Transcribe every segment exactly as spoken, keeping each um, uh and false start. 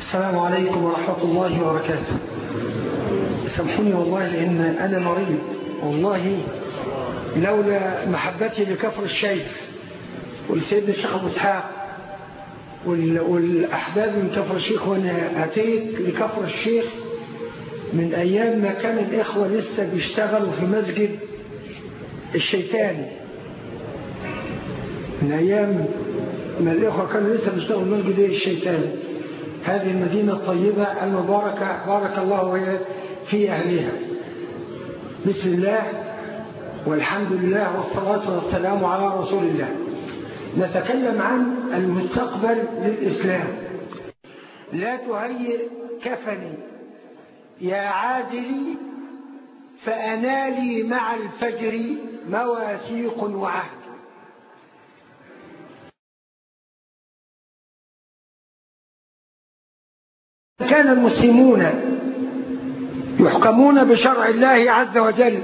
السلام عليكم ورحمة الله وبركاته. سامحوني والله لأن أنا مريض، والله لولا محبتي لكفر الشيخ ولسيدنا الشيخ أبو إسحاق والأحباب من كفر الشيخ، وأنا أتيت لكفر الشيخ من أيام ما كان الإخوة لسه بيشتغلوا في مسجد الشيطاني، من أيام ما الإخوة كانوا لسه بيشتغلوا في مسجد الشيطاني، هذه المدينة الطيبة المباركة بارك الله في أهلها. بسم الله والحمد لله والصلاة والسلام على رسول الله. نتكلم عن المستقبل للإسلام. لا تهيئ كفني يا عادلي فأنالي مع الفجر مواثيق وعهد. كان المسلمون يحكمون بشرع الله عز وجل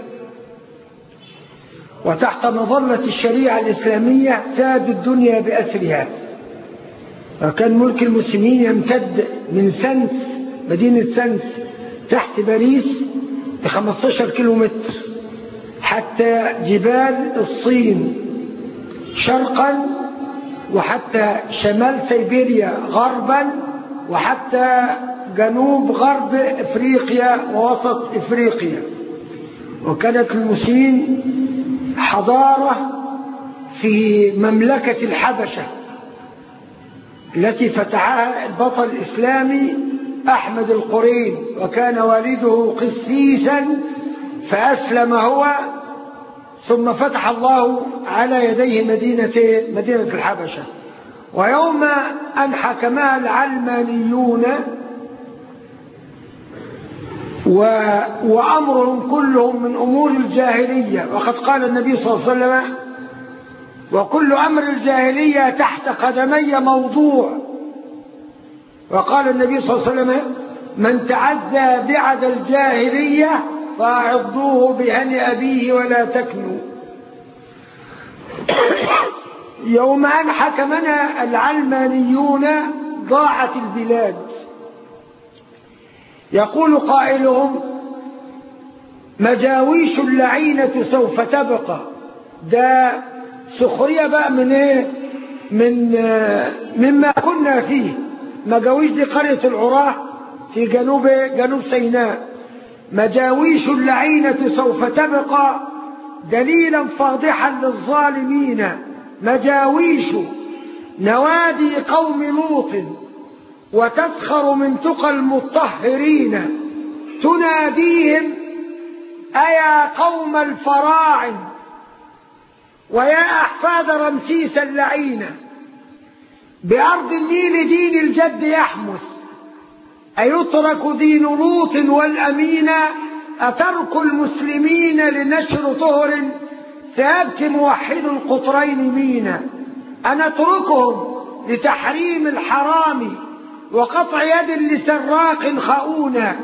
وتحت مظلة الشريعة الإسلامية سادوا الدنيا بأسرها، وكان ملك المسلمين يمتد من سنس، مدينة سنس تحت باريس بخمسة عشر كيلو متر حتى جبال الصين شرقا، وحتى شمال سيبيريا غربا، وحتى جنوب غرب إفريقيا ووسط إفريقيا. وكانت المسلمين حضارة في مملكة الحبشة التي فتحها البطل الإسلامي أحمد القرين، وكان والده قسيسا فأسلم هو، ثم فتح الله على يديه مدينة مدينة الحبشة. ويوم أن حكمها العلمانيون وأمرهم كلهم من أمور الجاهلية، وقد قال النبي صلى الله عليه وسلم: وكل أمر الجاهلية تحت قدمي موضوع. وقال النبي صلى الله عليه وسلم: من تعدى بعد الجاهلية فأعضوه بهن أبيه ولا تكنوا. يوم أن حكمنا العلمانيون ضاعت البلاد. يقول قائلهم: مجاويش اللعينة سوف تبقى. ده سخرية بقى من ايه؟ من مما كنا فيه. مجاويش دي قرية العراة في جنوب جنوب سيناء. مجاويش اللعينة سوف تبقى دليلا فاضحا للظالمين. مجاويش نوادي قوم لوط وتسخر من تقى المطهرين، تناديهم: أيا قوم الفراعن ويا أحفاد رمسيس اللعين، بأرض النيل دين الجد يحمس، أيترك دين لوط والأمين، أترك المسلمين لنشر طهر، سيبكي موحد القطرين مينا، أنتركهم لتحريم الحرام وقطع يد لسراق خؤونا،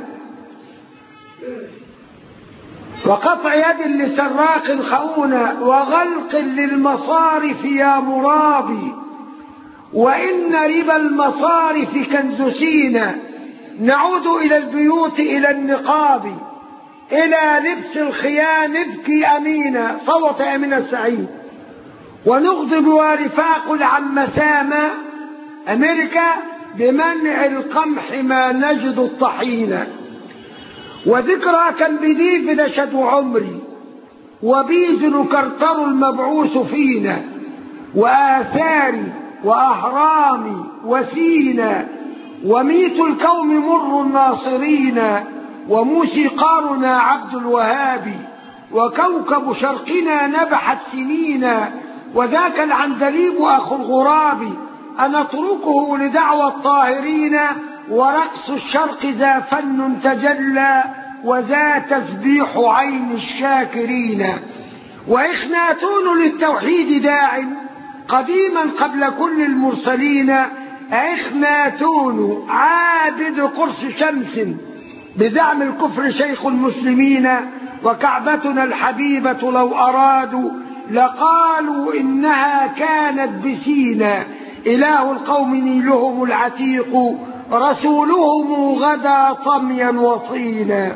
وقطع يد لسراق خؤونا، وغلق للمصارف يا مرابي، وإن ربا المصارف كنز سينا، نعود إلى البيوت إلى النقاب، إلى لبس الخيام نبكي أمينا، صوت أمين السعيد، ونغضب ورفاق العم سامة أمريكا بمنع القمح ما نجد الطحينة، وذكرى كان بديف نشد عمري، وبيزن كرتر المبعوث فينا، وآثاري وأهرامي وسينا، وميت الكوم مر الناصرين، وموسيقارنا عبد الوهاب، وكوكب شرقنا نبحت سنينا، وذاك العندليب أخو الغراب، أنتركه لدعوى الطاهرين، ورقص الشرق ذا فن تجلى، وذا تسبيح عين الشاكرين، وإخناتون للتوحيد داع قديما قبل كل المرسلين، إخناتون عابد قرص شمس بدعم الكفر شيخ المسلمين، وكعبتنا الحبيبة لو أرادوا لقالوا إنها كانت بسينا، إله القوم نيلهم العتيق، رسولهم غدا طميا وطينا،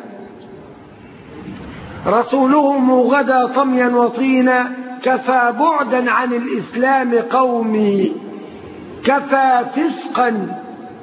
رسولهم غدا طميا وطينا، كفى بعدا عن الإسلام قومي، كفى فسقا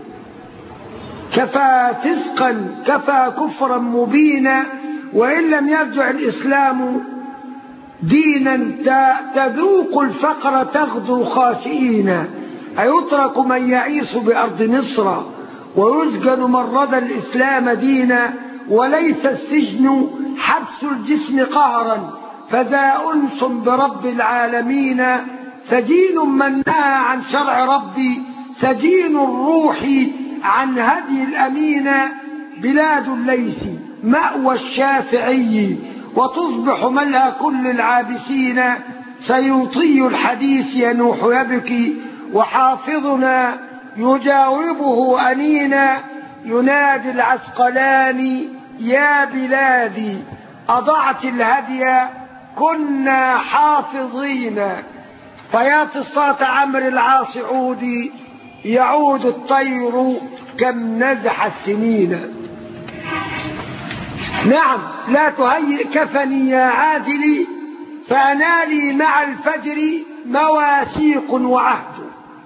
كفى فسقا كفى كفرا مبينا، وإن لم يرجع الإسلام دينا تذوق الفقر تغدو خاسئين، أيترك من يعيش بأرض مصر ويسجن من رضى الإسلام دينا، وليس السجن حبس الجسم قهرا فذا أنس برب العالمين، سجين من نهى عن شرع ربي، سجين الروح عن هدي الأمين، بلاد الليث مأوى الشافعي وتصبح ملهى كل العابسين، سيوطي الحديث ينوح يبكي وحافظنا يجاوبه أنينا، ينادي العسقلاني يا بلادي أضعت الهدي كنا حافظين، فيا فصاة عمرو العاص عودي يعود الطير كم نزح السنين. نعم لا تهيئ كفني يا عادلي فأنا لي مع الفجر مواثيق وعهد.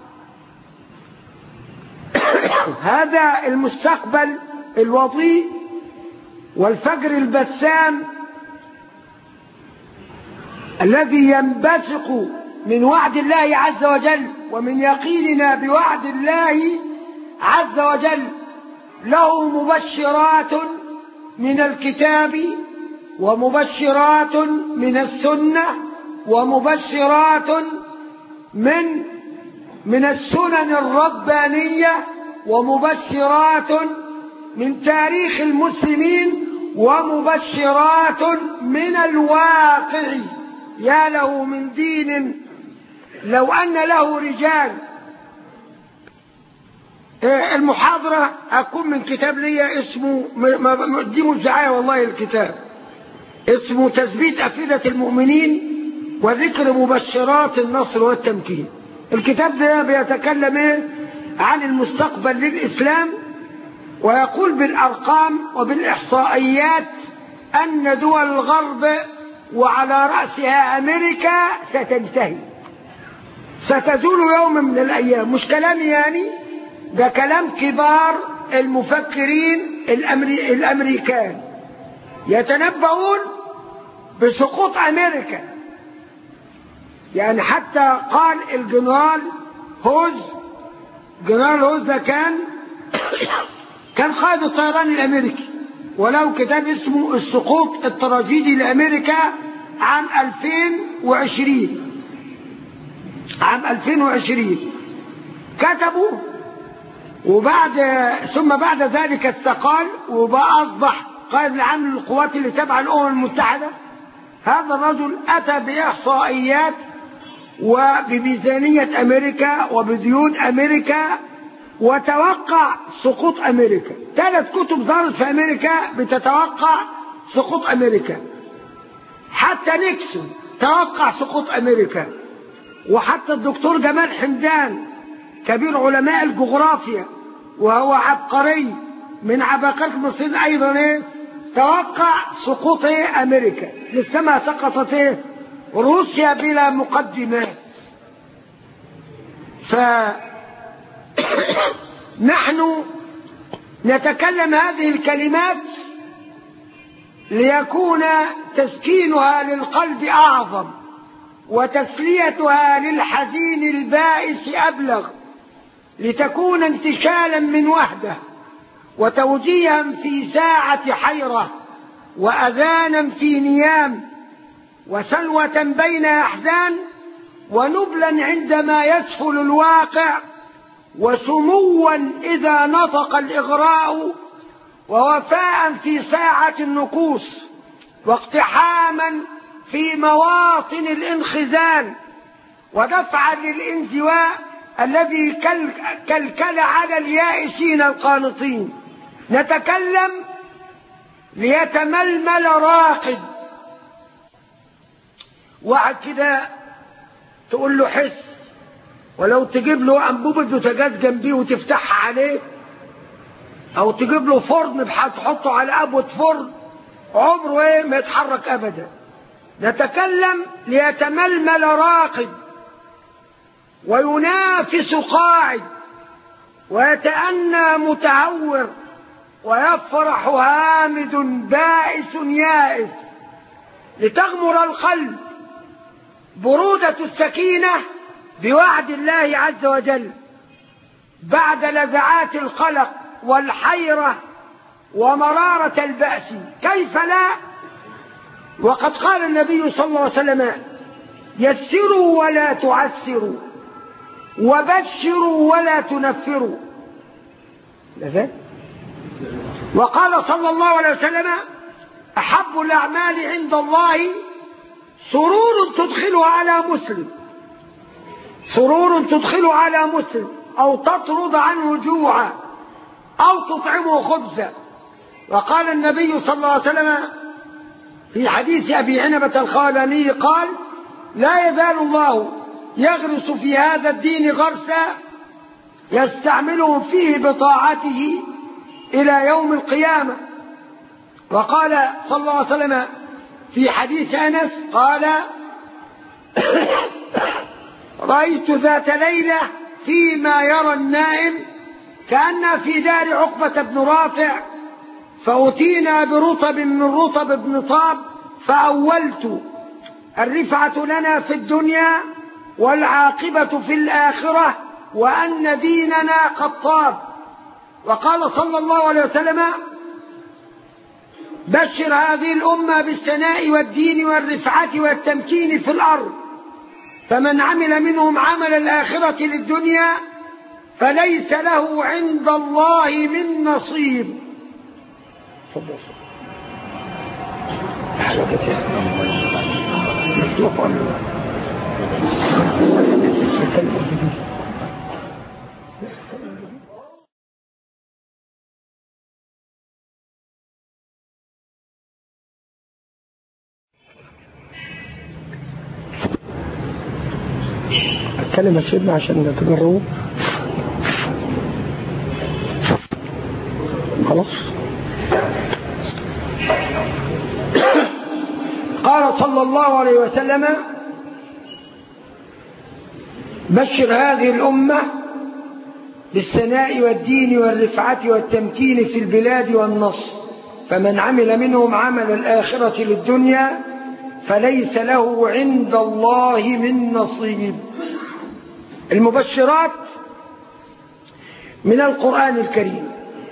هذا المستقبل الوضيء والفجر البسام الذي ينبثق من وعد الله عز وجل ومن يقيننا بوعد الله عز وجل، له مبشرات من الكتاب ومبشرات من السنة ومبشرات من من السنن الربانية ومبشرات من تاريخ المسلمين ومبشرات من الواقع. يا له من دين لو أن له رجال. المحاضرة أكون من كتاب لي اسمه دي مزعاية والله، الكتاب اسمه تثبيت أفئدة المؤمنين وذكر مبشرات النصر والتمكين. الكتاب ده بيتكلم ايه عن المستقبل للإسلام، ويقول بالأرقام وبالإحصائيات أن دول الغرب وعلى رأسها أمريكا ستنتهي، ستزول يوم من الأيام. مش كلام يعني، ده كلام كبار المفكرين الأمري... الأمريكان يتنبؤون بسقوط أمريكا. يعني حتى قال الجنرال هوز، جنرال هوز ده كان كان قائد الطيران الأمريكي، وله كتاب اسمه السقوط التراجيدي لأمريكا عام ألفين وعشرين، عام ألفين وعشرين كتبوا، وبعد ثم بعد ذلك استقال وبقى أصبح قائد العام للقوات اللي تبع الأمم المتحدة. هذا الرجل أتى بإحصائيات وبميزانية أمريكا وبديون أمريكا، وتوقع سقوط أمريكا. ثلاث كتب ظهرت في أمريكا بتتوقع سقوط أمريكا، حتى نيكسون توقع سقوط أمريكا، وحتى الدكتور جمال حمدان كبير علماء الجغرافيا وهو عبقري من عباقرة المصريين أيضا ايه توقع سقوط ايه أمريكا. لسه ما سقطت ايه روسيا بلا مقدمات. فنحن نتكلم هذه الكلمات ليكون تسكينها للقلب أعظم وتسليتها للحزين البائس أبلغ، لتكون انتشالا من وحده وتوجيها في ساعة حيرة وأذانا في نيام وسلوة بين أحزان ونبلا عندما يسفل الواقع وسموا إذا نطق الإغراء ووفاء في ساعة النكوص واقتحاما في مواطن الانخزال ودفعا للانزواء الذي كلكل على اليائسين القانطين. نتكلم ليتململ راقد، واحد كده تقول له حس، ولو تجيب له أنبوبة بوتاجاز جنبيه وتفتحها عليه او تجيب له فرن تحطه على ابوة فرن عمره ايه ما يتحرك ابدا. نتكلم ليتململ راقد وينافس قاعد ويتأنى متهور ويفرح هامد بائس يائس، لتغمر القلب برودة السكينة بوعد الله عز وجل بعد لذعات القلق والحيرة ومرارة البأس. كيف لا؟ وقد قال النبي صلى الله عليه وسلم: يسروا ولا تعسروا وبشروا ولا تنفروا. وقال صلى الله عليه وسلم: أحب الأعمال عند الله سرور تدخل على مسلم، سرور تدخل على مسلم، أو تطرد عنه جوعا، أو تطعمه خبزا. وقال النبي صلى الله عليه وسلم في حديث أبي عنبة الخولاني قال: لا يزال الله يغرس في هذا الدين غرسا يستعملهم فيه بطاعته إلى يوم القيامة. وقال صلى الله عليه وسلم في حديث أنس قال: رأيت ذات ليلة فيما يرى النائم كأن في دار عقبة بن رافع، فأتينا برطب من رطب بن طاب، فأولت: الرفعة لنا في الدنيا والعاقبة في الآخرة، وأن ديننا قد طاب. وقال صلى الله عليه وسلم: بشر هذه الأمة بالثناء والدين والرفعة والتمكين في الأرض، فمن عمل منهم عمل الآخرة للدنيا فليس له عند الله من نصيب. اتكلم يا سيدنا عشان تجربوا. خلاص. قال صلى الله عليه وسلم: بشر هذه الأمة بالثناء والدين والرفعة والتمكين في البلاد والنصر، فمن عمل منهم عمل الآخرة للدنيا فليس له عند الله من نصيب. المبشرات من القرآن الكريم: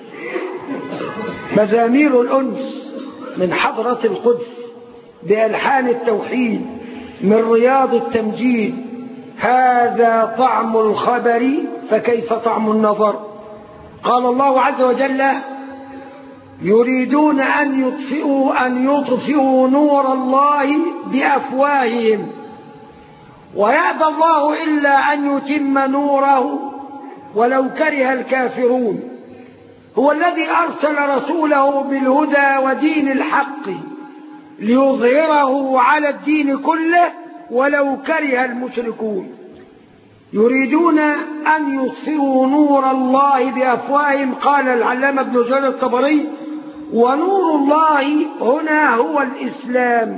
مزامير الأنس من حضرة القدس بألحان التوحيد من رياض التمجيد، هذا طعم الخبر فكيف طعم النظر. قال الله عز وجل: يريدون أن يطفئوا أن يطفئوا نور الله بأفواههم ويأبى الله إلا أن يتم نوره ولو كره الكافرون. هو الذي أرسل رسوله بالهدى ودين الحق ليظهره على الدين كله ولو كره المشركون. يريدون أن يطفئوا نور الله بأفواههم. قال العلامة ابن جرير الطبري: ونور الله هنا هو الإسلام.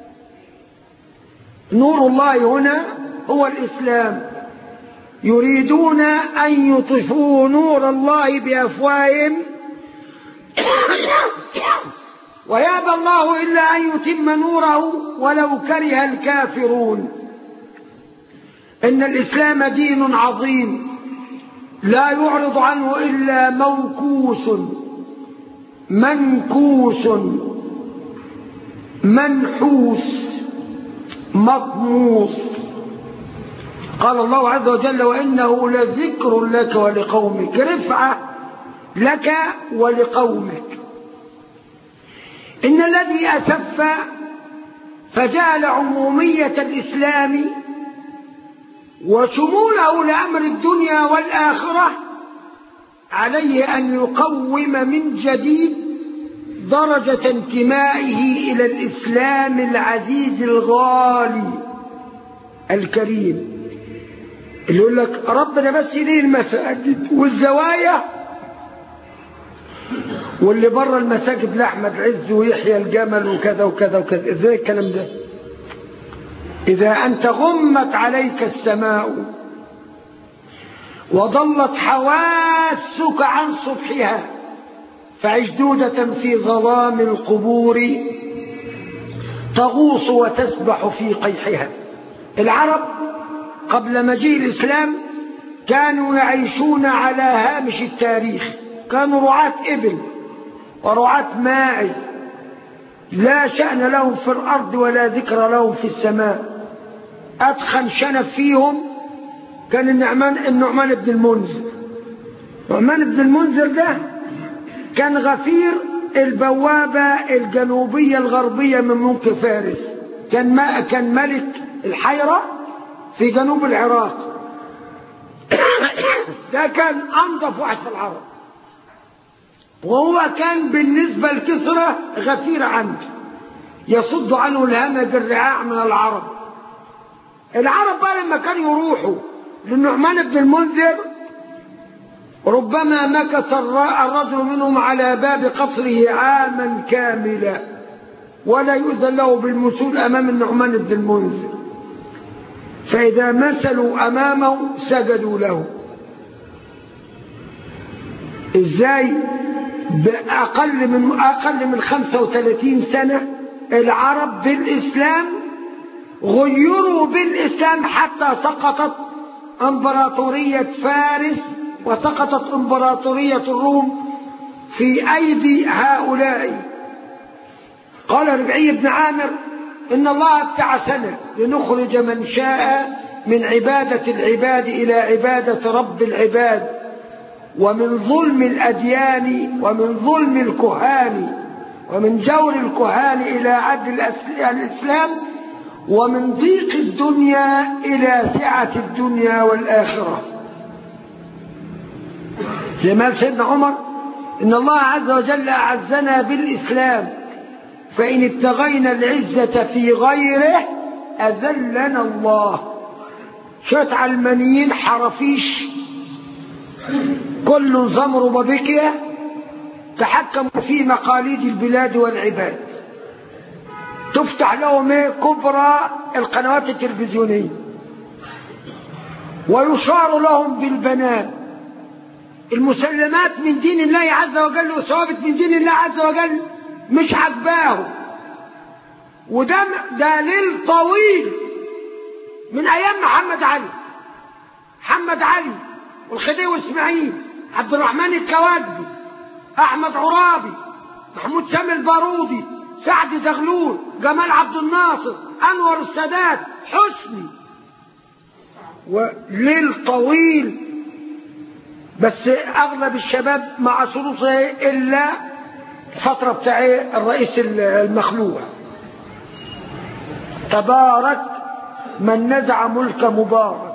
نور الله هنا هو الإسلام. يريدون أن يطفئوا نور الله بأفواههم ويأبى الله إلا أن يتم نوره ولو كره الكافرون. إن الإسلام دين عظيم لا يعرض عنه إلا موكوس منكوس منحوس مطموس. قال الله عز وجل: وإنه لذكر لك ولقومك، رفعة لك ولقومك. إن الذي أسف فجعل عمومية الإسلام وشموله لأمر الدنيا والآخرة عليه أن يقوم من جديد درجة انتمائه إلى الإسلام العزيز الغالي الكريم، اللي يقول لك ربنا بس ليه المساجد والزوايا واللي بره المساجد لأحمد عز ويحيى الجمل وكذا وكذا وكذا. ازاي الكلام ده؟ إذا أنت غمت عليك السماء وضلت حواسك عن صبحها فعش دودة في ظلام القبور تغوص وتسبح في قيحها. العرب قبل مجيء الإسلام كانوا يعيشون على هامش التاريخ، كانوا رعاة إبل ورعاة ماء، لا شأن لهم في الأرض ولا ذكر لهم في السماء. أدخن شنف فيهم كان النعمان النعمان بن المنذر. النعمان بن المنذر ده كان غفير البوابة الجنوبية الغربية من ملك فارس، كان ما كان ملك الحيرة في جنوب العراق. ده كان أنظف واحد في العرب، وهو كان بالنسبة لكسرى غفير عنه، يصد عنه الهمج الرعاع من العرب. العرب بقى لما كانوا يروحوا للنعمان بن المنذر ربما مكث الرجل منهم على باب قصره عاما كاملا ولا يؤذن له بالمثول أمام النعمان بن المنذر، فإذا مثلوا أمامه سجدوا له. إزاي؟ بأقل من أقل من خمسة وثلاثين سنة العرب بالإسلام غيروا بالإسلام حتى سقطت امبراطورية فارس وسقطت امبراطورية الروم في أيدي هؤلاء. قال ربعي بن عامر إن الله ابتعثنا لنخرج من شاء من عبادة العباد إلى عبادة رب العباد، ومن ظلم الأديان ومن ظلم الكهان ومن جور الكهان إلى عدل الإسلام، ومن ضيق الدنيا إلى سعة الدنيا والآخرة. زي ما قال سيدنا عمر إن الله عز وجل أعزنا بالإسلام، فإن ابتغينا العزة في غيره أذلنا الله. شوية علمانيين حرفيش كل زمر وبكية تحكموا في مقاليد البلاد والعباد، تفتح لهم كبرى القنوات التلفزيونية ويشار لهم بالبنان. المسلمات من دين الله عز وجل وثوابت من دين الله عز وجل مش عجباهم، وده دليل طويل من أيام محمد علي محمد علي والخديوي اسماعيل، عبد الرحمن الكوادبي، أحمد عرابي، محمود سامي البارودي، سعد زغلول، جمال عبد الناصر، أنور السادات، حسني، وليل طويل. بس أغلب الشباب مع شروطه إلا الفترة بتاع الرئيس المخلوع. تبارك من نزع ملك مبارك،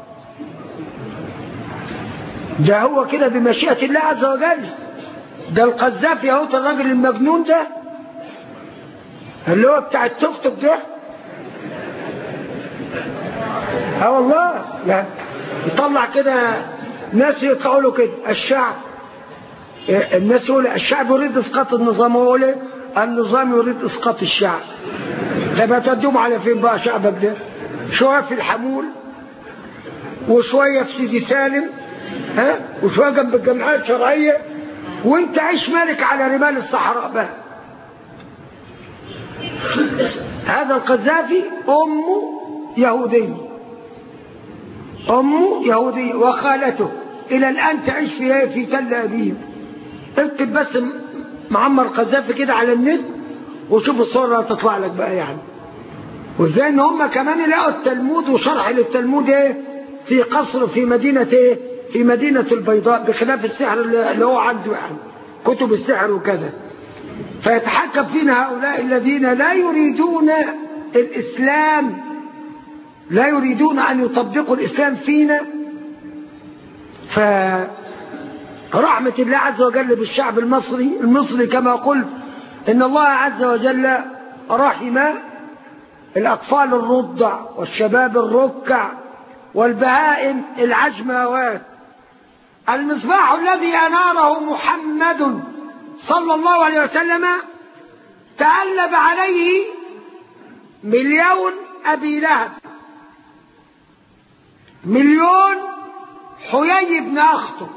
ده هو كده بمشيئة الله عز وجل. ده القذافي اهو، الراجل المجنون ده اللي هو بتاع التوك توك ده، اه والله يعني يطلع كده ناس يطلعوا له كده الشعب، الناس يقول الشعب يريد اسقاط النظام، هو يقول النظام يريد اسقاط الشعب. طب هتوديهم على فين بقى شعبك ده؟ شويه في الحمول وشويه في سيدي سالم، ها، وشويه جنب الجمعيات الشرعيه، وانت عيش مالك على رمال الصحراء بقى. هذا القذافي امه يهوديه، امه يهوديه وخالته الى الان تعيش في في تل ابيب. اكتب بس معمر قذافي كده على النت وشوف الصوره هتطلع لك بقى يعني. وازاي ان هم كمان لقوا التلمود وشرح للتلمود ايه في قصر في مدينه ايه في مدينه البيضاء، بخلاف السحر اللي هو عنده يعني كتب السحر وكذا. فيتحكم فينا هؤلاء الذين لا يريدون الاسلام، لا يريدون ان يطبقوا الاسلام فينا. فرحمه الله عز وجل بالشعب المصري المصري كما قلت ان الله عز وجل رحم الأطفال الرضع والشباب الركع والبهائم العجماوات. المصباح الذي أناره محمد صلى الله عليه وسلم تألب عليه مليون أبي لهب، مليون حيي بن أخته،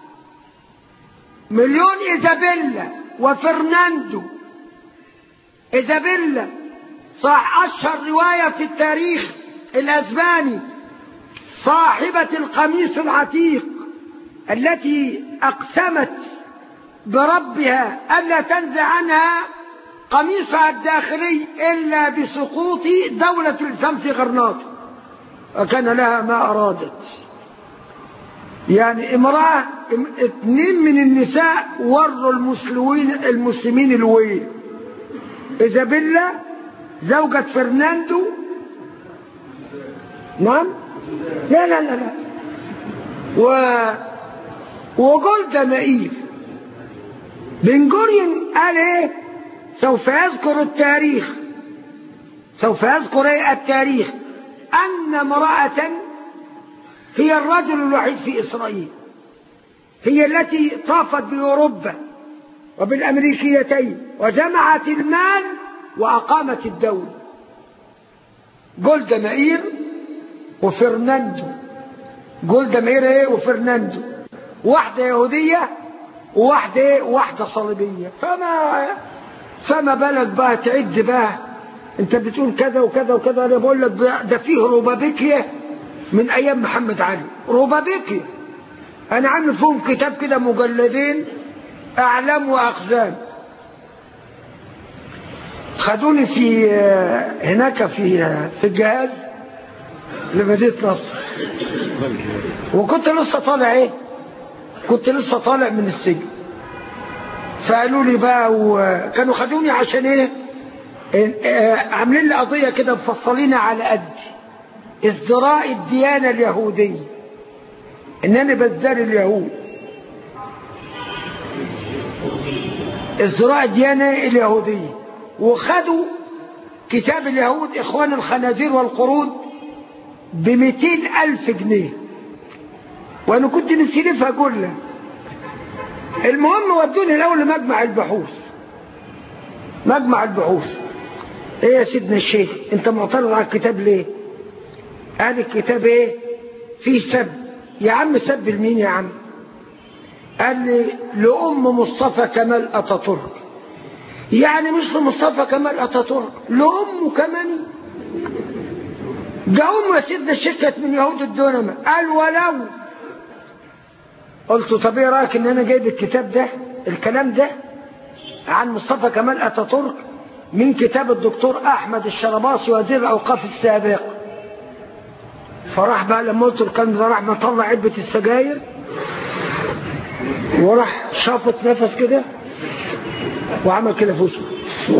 مليون إيزابيلا وفرناندو. إيزابيلا صح أشهر رواية في التاريخ الأسباني، صاحبة القميص العتيق التي أقسمت بربها ألا تنزع عنها قميصها الداخلي إلا بسقوط دولة الإسلام في غرناطة، وكان لها ما أرادت. يعني امرأة اثنين من النساء وروا المسلمين المسلمين الويل. إيزابيلا زوجة فرناندو، نعم لا لا لا لا و وجولدا مائير. بن جوريون قال ايه؟ سوف يذكر التاريخ سوف يذكر ايه التاريخ ان امرأة هي الرجل الوحيد في اسرائيل، هي التي طافت باوروبا وبالامريكيتين وجمعت المال واقامت الدولة. جولدا مائير وفرناندو. جولدا مائير ايه وفرناندو، واحدة يهودية وواحدة ايه واحدة صليبية. فما فما بالك بقى تعد بقى انت بتقول كذا وكذا وكذا. انا بقول لك ده فيه روبابيكيا من ايام محمد علي. روبابيكيا انا عامل فيهم كتاب كده مجلدين، اعلام واخزان. خدوني في هناك في في الجهاز لمدينة نصر، وكنت لسه طالع ايه كنت لسه طالع من السجن. فقالوا لي بقى، وكانوا خدوني عشان ايه عاملين لي قضية كده مفصلين على قد ازدراء الديانة اليهودية، ان انا بزدر اليهود، ازدراء الديانة اليهودية. وخدوا كتاب اليهود اخوان الخنازير والقرود بمئتين الف جنيه، وانا كنت مستلفها كلها. المهم ودوني الاول لمجمع البحوث. مجمع البحوث ايه يا سيدنا الشيخ انت معترض على الكتاب ليه؟ قال الكتاب ايه فيه سب. يا عم سب لمين يا عم؟ قال لي لأم مصطفى كمال أتاتورك. يعني مش لمصطفى كمال أتاتورك، لأمه كمان. ده أمه يا سيدنا الشيخ كانت من يهود الدنمة. قال ولو. قلت طب ايه رايك ان انا جايب الكتاب ده الكلام ده عن مصطفى كمال أتاتورك من كتاب الدكتور احمد الشرباصي وزير الاوقاف السابق. فراح بقى لما قلت له الكلام ده راح مطلع علبه السجاير وراح شافط نفس كده وعمل كده في وشه.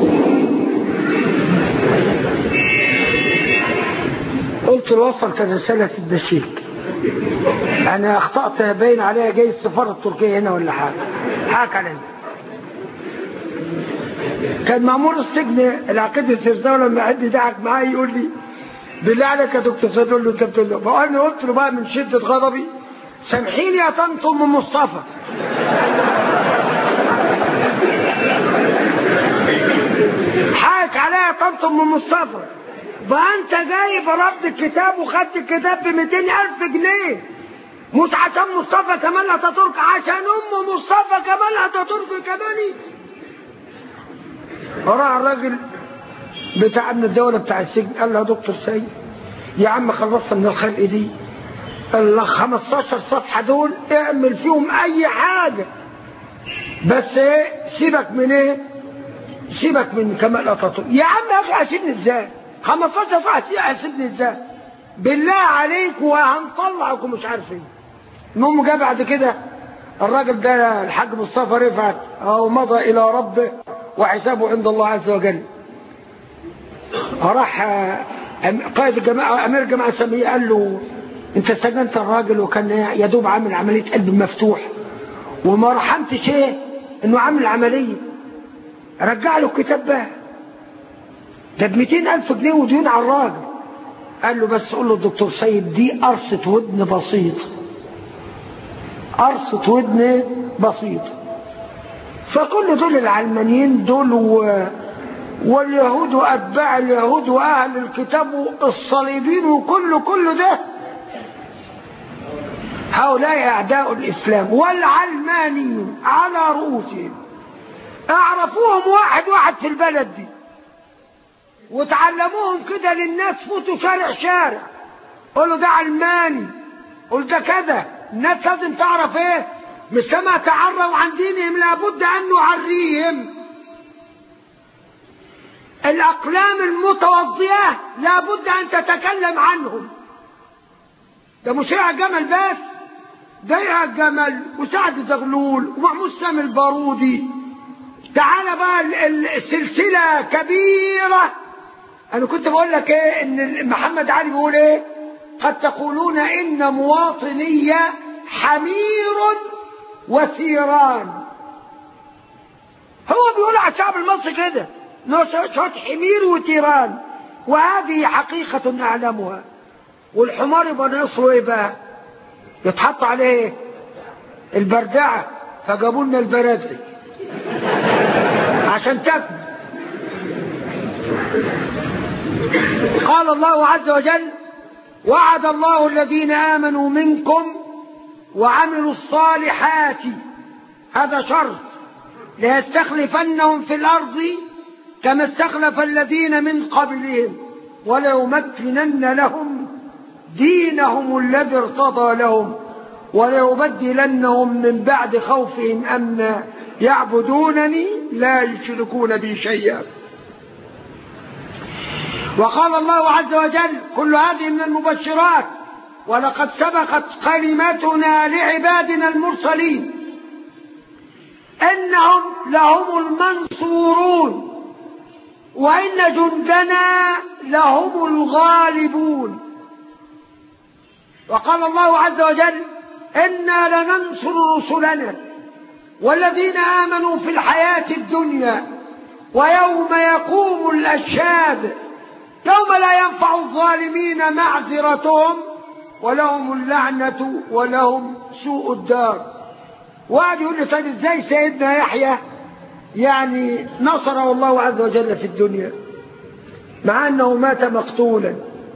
قلت له وصلت الرساله سيدنا الشيخ، انا اخطأت باين عليها جاي السفارة التركية هنا ولا حاجة حاك علينا. كان مأمور السجن العقيد السرزاوي لما حد يضحك معايا يقول لي بالله عليك يا دكتور سيد، اقول له انت بتقول له. فانا قلت له بقى من شدة غضبي سامحيني يا طنط ام مصطفى، حاك عليا يا طنط ام مصطفى. بقى انت جايب رد الكتاب وخدت الكتاب ب مئتين الف جنيه مش عشان مصطفى كمال أتاتورك، عشان ام مصطفى كمال أتاتورك كمان. راح الراجل بتاع ابن الدولة بتاع السجن قال له يا دكتور سيد يا عم خلصت من الخلق دي، ال خمستاشر صفحة دول اعمل فيهم اي حاجة بس ايه سيبك من ايه سيبك من كمال أتاتورك. يا عم يا اخي اسيبني ازاي؟ خمستاشر صفحة اسيبني ازاي؟ بالله عليك وهنطلعك ومش عارف ايه. المهم جه بعد كده الراجل ده الحاج مصطفى رفعت او مضى الى ربه وحسابه عند الله عز وجل. راح قائد الجماعه امير الجماعه الساميه قال له انت سجنت الراجل وكان يا دوب عامل عمليه قلب مفتوح وما رحمتش ايه انه عامل عمليه، رجع له الكتاب بقى ده ب مئتين الف جنيه وديون على الراجل. قال له بس قول له الدكتور سيد دي قرصة ودن بسيطة، قرصة ودن بسيطة. فكل دول العلمانيين دول و... واليهود وأتباع اليهود وأهل الكتاب والصليبين وكل كل ده هؤلاء أعداء الإسلام والعلمانيون على رؤوسهم. أعرفوهم واحد واحد في البلد دي وتعلموهم كده للناس، فوتوا شارع شارع قولوا ده علماني، قول ده كده. الناس لازم تعرف ايه؟ مش كما تعروا عن دينهم لابد أن نعريهم. الأقلام المتوضئة لابد أن تتكلم عنهم. ده مش يا جمل بس، ده يا جمل وسعد زغلول ومحمود سامي البارودي. تعال بقى السلسلة كبيرة. أنا كنت بقول لك إيه؟ إن محمد علي بيقول إيه؟ قد تقولون إن مواطني حمير وثيران. هو بيقول على الشعب المصري كده شوية حمير وثيران، وهذه حقيقة نعلمها. والحمار يبقى نصره إيه بقى؟ يتحط عليه البردعة، فجابوا لنا البرازي عشان تاكل. قال الله عز وجل: وعد الله الذين آمنوا منكم وعملوا الصالحات، هذا شرط، ليستخلفنهم في الأرض كما استخلف الذين من قبلهم وليمكنن لهم دينهم الذي ارتضى لهم وليبدلنهم من بعد خوفهم أمنا يعبدونني لا يشركون بي شيئا. وقال الله عز وجل: كل هذه من المبشرات ولقد سبقت كلمتنا لعبادنا المرسلين إنهم لهم المنصورون وإن جندنا لهم الغالبون. وقال الله عز وجل: إنا لننصر رسلنا والذين آمنوا في الحياة الدنيا ويوم يقوم الأشهاد يوم لا ينفع الظالمين معذرتهم ولهم اللعنة ولهم سوء الدار. وقعد يقول لي: طيب ازاي سيدنا يحيى يعني نصره الله عز وجل في الدنيا مع أنه مات مقتولا؟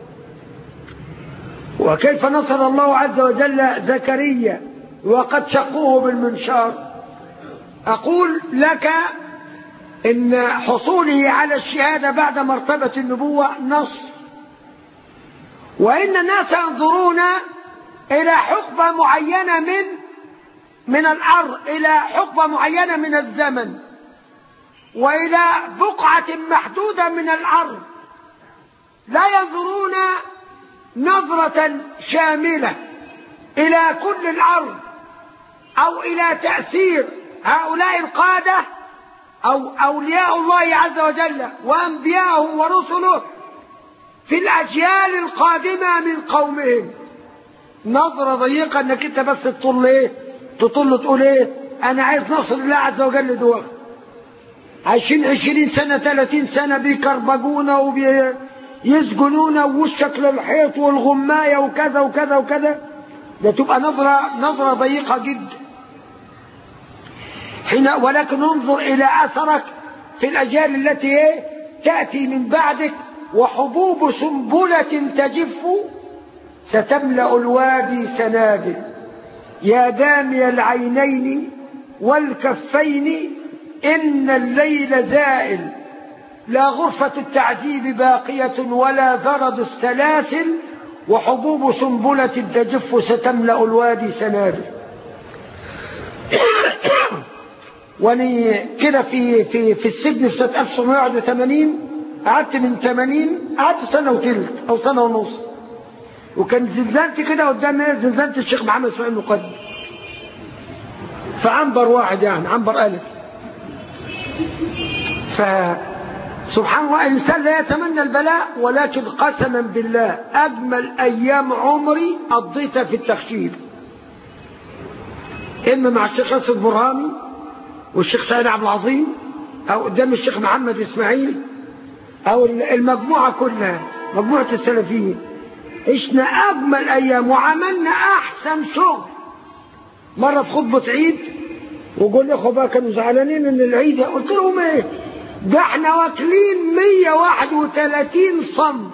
وكيف نصر الله عز وجل زكريا وقد شقوه بالمنشار؟ أقول لك إن حصوله على الشهادة بعد مرتبة النبوة نصر، وإن الناس ينظرون إلى حقبة معينة من من الأرض، إلى حقبة معينة من الزمن، وإلى بقعة محدودة من الأرض، لا ينظرون نظرة شاملة إلى كل الأرض أو إلى تأثير هؤلاء القادة أو أولياء الله عز وجل وأنبياءه ورسله في الأجيال القادمة من قومهم. نظرة ضيقة إنك أنت بس تطل إيه؟ تطل تقول إيه؟ أنا عايز نصر الله عز وجل دول عايشين عشرين سنة ثلاثين سنة بيكربجونا وبيسجنونا ووشك للحيط والغماية وكذا وكذا وكذا. ده تبقى نظرة نظرة ضيقة جدا. حين ولكن انظر إلى أثرك في الأجيال التي إيه؟ تأتي من بعدك، وحبوب سنبلة تجف ستملأ الوادي سنابل يا دامي العينين والكفين إن الليل زائل لا غرفة التعذيب باقية ولا زرد السلاسل وحبوب سنبلة تجف ستملأ الوادي سنابل. واني كده في في في السجن في سنة ألف وتسعمائة وواحد وثمانين قعدت من ثمانين قعدت سنة وثلث أو سنة ونص، وكان زلزلت كده قدام زلزلت الشيخ محمد اسماعيل المقدم فعنبر واحد يعني عنبر ألف. فسبحان الله الإنسان لا يتمنى البلاء، ولكن قسما بالله أجمل أيام عمري قضيتها في التخشيب، إما مع الشيخ أسد برهامي والشيخ سعيد عبد العظيم أو قدام الشيخ محمد إسماعيل أو المجموعة كلها مجموعة السلفيين. عشنا أجمل أيام وعملنا أحسن شغل. مرة في خطبة عيد وقول لي اخو بقى كانوا زعلانين ان العيد، قلت لهم ايه ده احنا واكلين مية وواحد وثلاثين صنف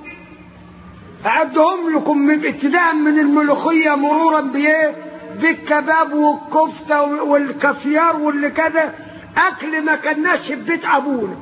اعدهم لكم من ابتداء من الملوخيه مرورا بايه بالكباب والكفته والكافيار واللي كذا، اكل ما كناش في بيت ابونا.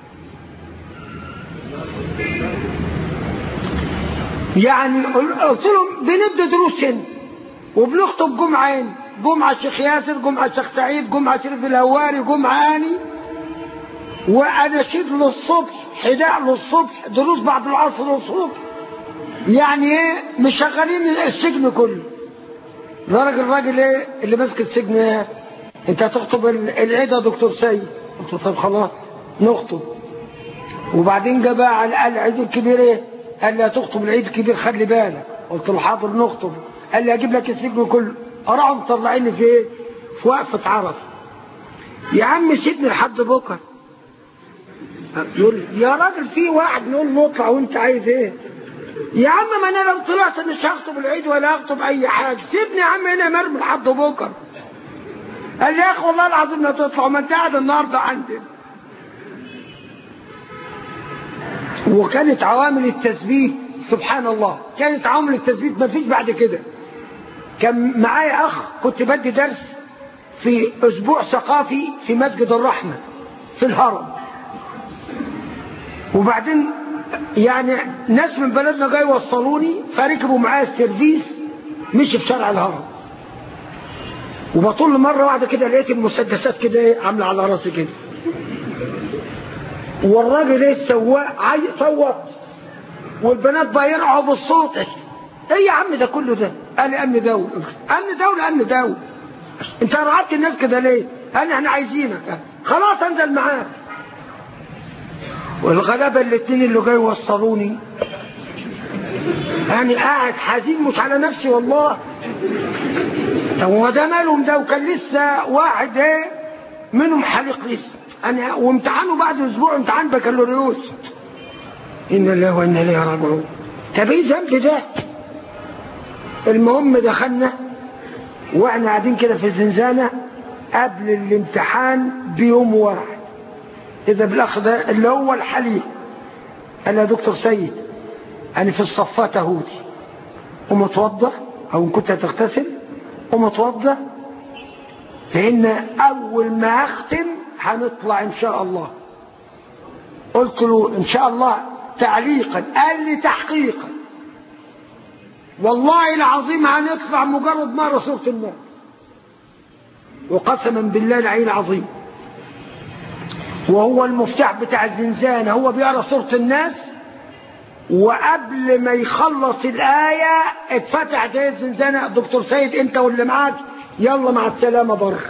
يعني قلت لهم بندي دروس هنا وبنخطب جمعين، جمعه الشيخ ياسر، جمعه الشيخ سعيد، جمعه شريف الهواري، جمعه اني، واناشيد للصبح، حداء للصبح، دروس بعد العصر للصبح. يعني ايه مشغلين السجن كله. ده راجل راجل ايه اللي ماسك السجن ايه؟ انت هتخطب العيد يا دكتور سيد؟ قلت له طب خلاص نخطب. وبعدين جه بقى على العيد الكبير ايه؟ قال لي هتخطب العيد الكبير خلي بالك. قلت له حاضر نخطب. قال لي اجيب لك السجن كله. راحوا مطلعيني في ايه؟ في وقفه عرفه. يا عم سيبني لحد بكره. يقول يا راجل في واحد نقول له اطلع وانت عايز ايه؟ يا عم ما انا لو طلعت مش هخطب العيد ولا هخطب اي حاجه، سيبني يا عم هنا مرمي لحد بكره. قال لي يا اخي والله العظيم لا تطلع، ما انت قاعد النهارده عندنا. وكانت عوامل التثبيت سبحان الله، كانت عوامل التثبيت ما فيش بعد كده. كان معايا اخ كنت بدي درس في اسبوع ثقافي في مسجد الرحمه في الهرم، وبعدين يعني ناس من بلدنا جاي يوصلوني فركبوا معايا السيرفيس مشي في شارع الهرم، وبطل مره واحده كده لقيت المسدسات كده ايه عامله على راسي كده، والراجل ايه السواق صوت والبنات بقى يرعوا بالصوت. ايه يا عم ده كله ده؟ قال لي امن دوله. امن دوله امن دوله انت رعبت الناس كده ليه؟ قال لي احنا عايزينك. خلاص انزل معاك. والغلابه الاثنين اللي جاي يوصلوني يعني قاعد حزين مش على نفسي والله. طب هو ده مالهم ده؟ وكان لسه واحد ايه منهم حليق لسه انا، وامتحانه بعد اسبوع امتحان بكالوريوس. ان الله وانا اليه راجعون. طب ايه ذنب ده؟ المهم دخلنا واحنا قاعدين كده في الزنزانه قبل الامتحان بيوم واحد، اذا بالاخ ده اللي هو الحليق قال يا دكتور سيد انا في الصفات اهودي ومتوضى، او ان كنت هتغتسل ومتوضى، لان اول ما اختم هنطلع ان شاء الله. قلت له ان شاء الله تعليقا، قال لي تحقيقا. والله العظيم هنطلع مجرد ما سورة الناس، وقسما بالله العلي العظيم وهو المفتاح بتاع الزنزانة هو بيقرا سورة الناس، وقبل ما يخلص الآية اتفتحت ايه الزنزانة، دكتور سيد انت واللي معاك يلا مع السلامة بره.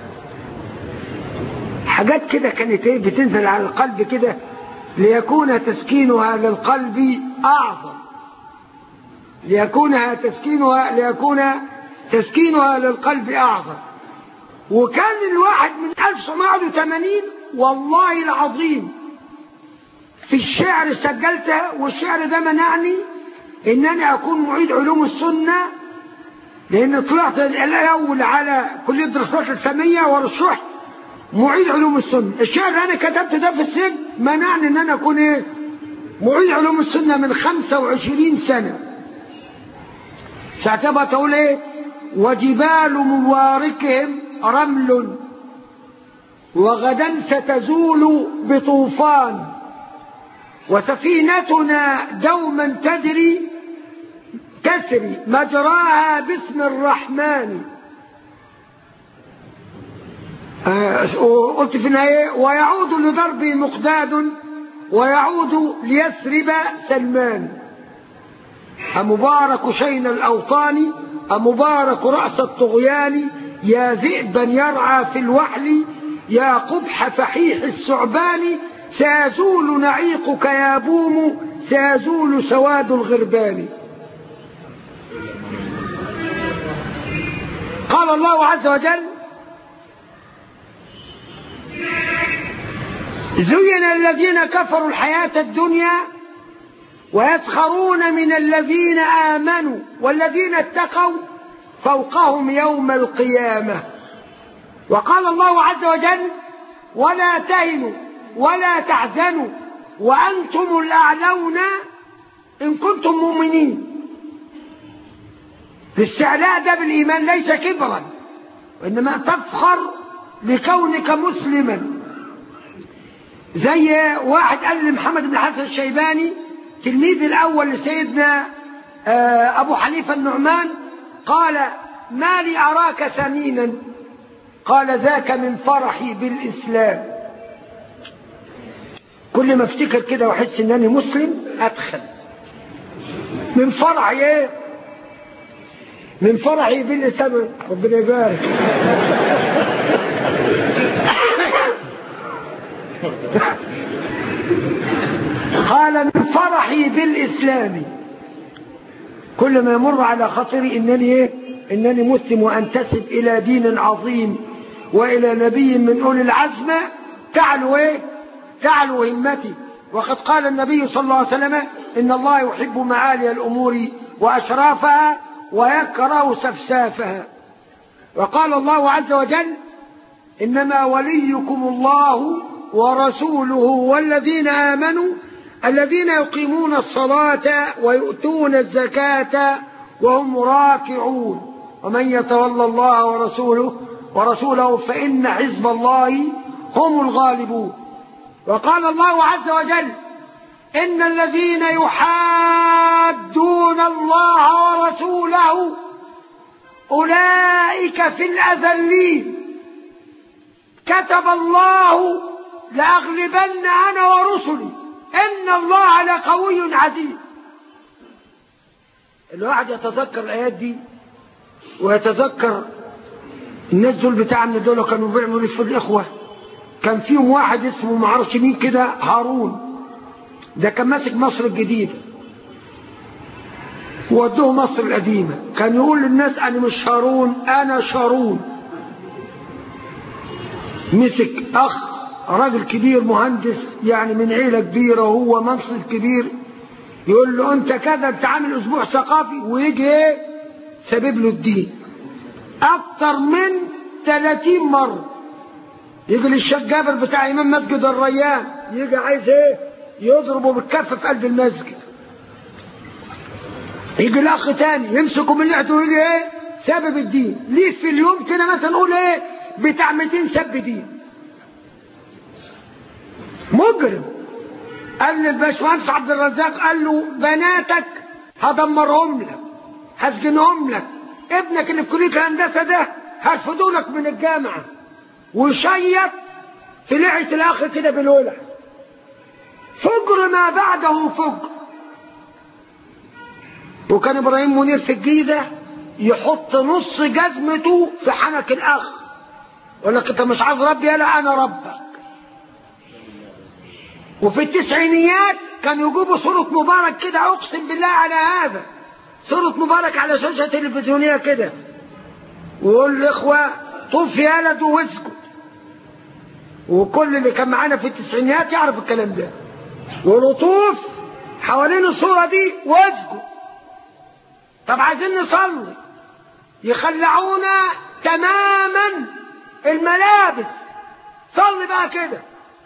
حاجات كده كانت ايه بتنزل على القلب كده، ليكون تسكينها للقلب أعظم، ليكونها تسكينها ليكون تسكينها للقلب أعظم. وكان الواحد من ألف وتسعمائة وثمانين والله العظيم في الشعر سجلته، والشعر ده منعني ان انا اكون معيد علوم السنة، لان طلعت الاول على كلية الدراسات الاسلامية ورشحت معيد علوم السنة. الشعر اللي انا كتبت ده في السجن منعني ان انا اكون ايه معيد علوم السنة من خمسة وعشرين سنة. ساعتها تقول ايه وجبال مباركهم رمل وغدا ستزول بطوفان وسفينتنا دوما تجري تسري مجراها باسم الرحمن. آه قلت في النهاية ويعود لضربي مقداد ويعود ليثرب سلمان. أمبارك شين الأوطان أمبارك رأس الطغيان يا ذئبا يرعى في الوحل يا قبح فحيح الثعبان سيزول نعيقك يا بوم سيزول سواد الغربان. قال الله عز وجل زين الذين كفروا الحياة الدنيا ويسخرون من الذين آمنوا والذين اتقوا فوقهم يوم القيامة. وقال الله عز وجل ولا تهنوا ولا تحزنوا وأنتم الأعلون إن كنتم مؤمنين. الاستعلاء ده بالإيمان ليس كبرا، وإنما تفخر لكونك مسلما. زي واحد قال لمحمد بن الحسن الشيباني تلميذ الأول لسيدنا أبو حنيفة النعمان، قال ما لي أراك سمينا؟ قال ذاك من فرحي بالإسلام. كل ما افتكر كده واحس انني مسلم ادخل من فرحي ايه؟ من فرحي بالإسلام. ربنا يبارك. قال من فرحي بالإسلام. كل ما يمر على خاطري انني ايه؟ انني مسلم وانتسب الى دين عظيم والى نبي من اولي العزم، تعلو ايه؟ تعلو همتي. وقد قال النبي صلى الله عليه وسلم ان الله يحب معالي الامور واشرافها ويكره سفسافها. وقال الله عز وجل انما وليكم الله ورسوله والذين آمنوا الذين يقيمون الصلاة ويؤتون الزكاة وهم راكعون ومن يتولى الله ورسوله ورسوله فإن حزب الله هم الغالبون. وقال الله عز وجل إن الذين يحادون الله ورسوله أولئك في الأذلين كتب الله لأغلبن أنا ورسلي إن الله لقوي عزيز. الواحد يتذكر الآيات دي ويتذكر الناس دول بتاعنا دول كانوا بيعملوا في الإخوة. كان فيهم واحد اسمه معرفش مين كده هارون، ده كان ماسك مصر الجديدة وودوه مصر القديمة. كان يقول للناس أنا مش هارون أنا شارون. مسك أخ راجل كبير مهندس يعني من عيلة كبيرة وهو منصب كبير، يقول له أنت كذا بتعمل أسبوع ثقافي، ويجي إيه سبب له الدين أكتر من ثلاثين مرة. يجي للشيخ جابر بتاع إمام مسجد الريان يجي عايز إيه يضربه بالكف في قلب المسجد. يجي الأخ تاني يمسكه من لحده ويجي إيه سبب الدين. ليه في اليوم كده مثلا نقول إيه بتاع مئتين سب دين. مجرم. قال للباشمهندس عبد الرزاق قال له بناتك هدمرهم لك هسجنهم لك، ابنك اللي في كلية الهندسة ده هرفضوا لك من الجامعة. وشيط في لعة الأخ كده بالولع. فجر ما بعده فجر. وكان إبراهيم منير في الجيدة يحط نص جزمته في حنك الأخ يقول لك أنت مش عايز ربي؟ لا أنا ربك. وفي التسعينيات كانوا يجيبوا صورة مبارك كده، أقسم بالله على هذا، صورة مبارك على شاشة تلفزيونية كده، ويقول الإخوة طوف يا ولد واسكت. وكل اللي كان معانا في التسعينيات يعرف الكلام ده. يقولوا طوف حوالين الصورة دي واسكت. طب عايزين نصلي يخلعونا تماما الملابس، صلي بقى كده.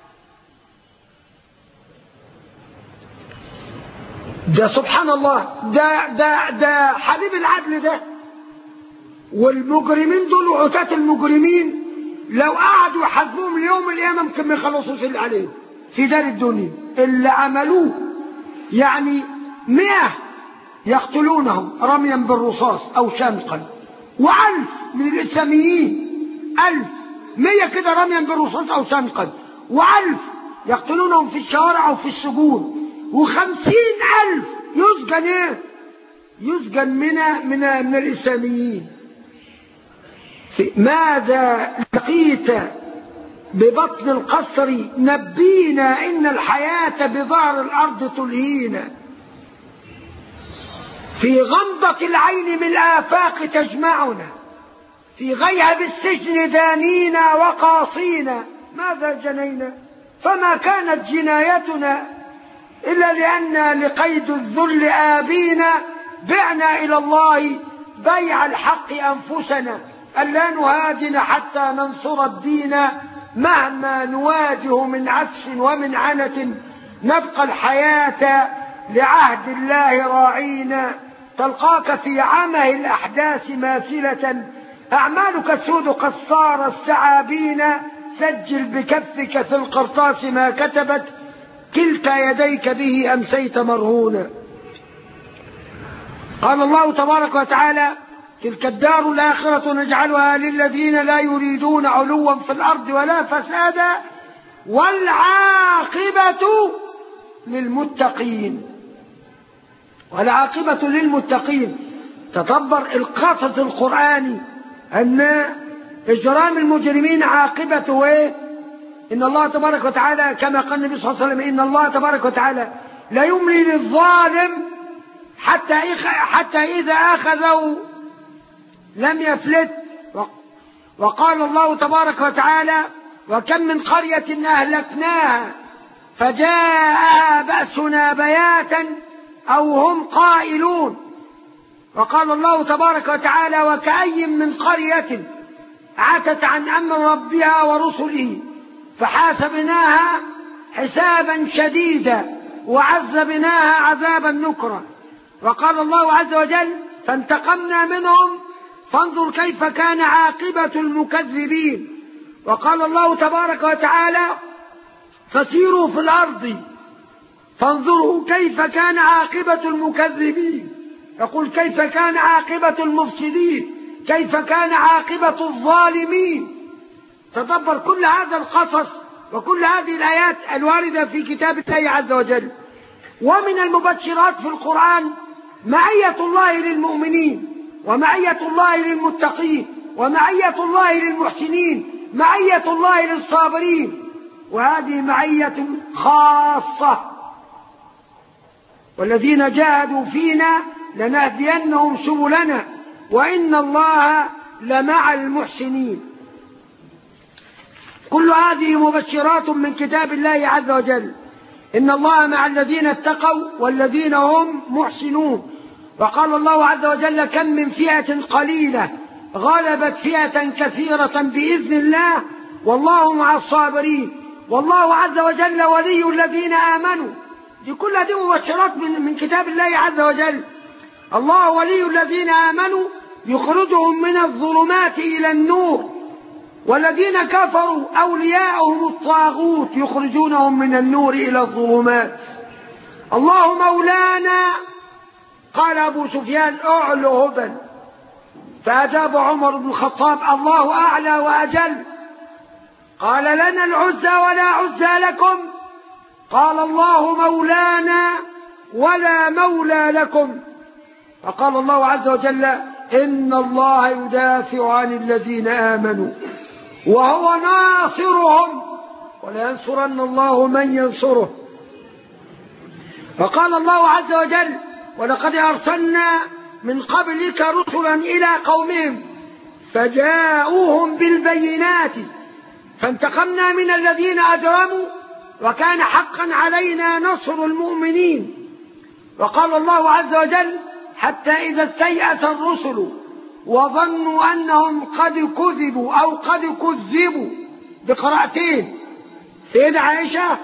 ده سبحان الله، ده ده ده حبيب العدل ده. والمجرمين دول وعتاة المجرمين لو قعدوا يحاسبوهم اليوم القيامة ممكن ما يخلصوش اللي عليهم في دار الدنيا اللي عملوه. يعني مئة يقتلونهم رميا بالرصاص أو شنقا، وألف من الإسلاميين ألف مئة كده رميا بالرصاص أو شنقا، وألف يقتلونهم في الشوارع أو في السجون، وخمسين ألف يسجن إيه؟ يسجن من من من الإسلاميين. ماذا لقيت ببطن القصر نبينا إن الحياة بظهر الأرض تلهينا، في غمضة العين من الآفاق تجمعنا، في غيهب السجن دانينا وقاصينا. ماذا جنينا؟ فما كانت جنايتنا إلا لأن لقيد الذل آبينا، بعنا إلى الله بيع الحق أنفسنا، أن لا نهادن حتى ننصر الدين مهما نواجه من عسف ومن عنة، نبقى الحياة لعهد الله راعين، تلقاك في عمه الأحداث ماثلة، أعمالك سود قصار السعابين، سجل بكفك في القرطاس ما كتبت كلتا يديك به أمسيت مرهونا. قال الله تبارك وتعالى: تلك الدار الآخرة نجعلها للذين لا يريدون علوا في الأرض ولا فسادا والعاقبة للمتقين. والعاقبة للمتقين، تدبر القصص القرآني أن إجرام المجرمين عاقبته إيه؟ إن الله تبارك وتعالى كما قال النبي صلى الله عليه وسلم: إن الله تبارك وتعالى لا يملي للظالم حتى حتى إذا أخذه لم يفلت. وقال الله تبارك وتعالى: وكم من قرية أهلكناها فجاءها بأسنا بياتا أو هم قائلون. وقال الله تبارك وتعالى: وكأي من قرية عتت عن أمر ربها ورسله فحاسبناها حسابا شديدا وعذبناها عذابا نكرا. وقال الله عز وجل: فانتقمنا منهم فانظر كيف كان عاقبة المكذبين. وقال الله تبارك وتعالى: فسيروا في الأرض فانظروا كيف كان عاقبة المكذبين. يقول: كيف كان عاقبة المفسدين، كيف كان عاقبة الظالمين. تدبر كل هذا القصص وكل هذه الآيات الواردة في كتاب الله عز وجل. ومن المبشرات في القرآن معية الله للمؤمنين، ومعية الله للمتقين، ومعية الله للمحسنين، معية الله للصابرين، وهذه معية خاصة. والذين جاهدوا فينا لنهدينهم سبلنا وإن الله لمع المحسنين. كل هذه مبشرات من كتاب الله عز وجل. إن الله مع الذين اتقوا والذين هم محسنون. وقال الله عز وجل: كم من فئة قليلة غلبت فئة كثيرة بإذن الله والله مع الصابرين. والله عز وجل ولي الذين آمنوا. دي كل هذه مبشرات من, من كتاب الله عز وجل. الله ولي الذين آمنوا يخرجهم من الظلمات إلى النور، والذين كفروا أولياءهم الطاغوت يخرجونهم من النور إلى الظلمات. الله مولانا. قال أبو سفيان: أعلو هبل. فأجاب عمر بن الخطاب: الله أعلى وأجل. قال: لنا العزى ولا عزى لكم. قال: الله مولانا ولا مولى لكم. فقال الله عز وجل: إن الله يدافع عن الذين آمنوا وهو ناصرهم ولينصرن الله من ينصره. فقال الله عز وجل: ولقد أرسلنا من قبلك رسلا إلى قومهم فجاءوهم بالبينات فانتقمنا من الذين أجرموا وكان حقا علينا نصر المؤمنين. وقال الله عز وجل: حتى إذا استيأس الرسل وظنوا أنهم قد كذبوا أو قد كذبوا بقراءتين. سيدة عائشة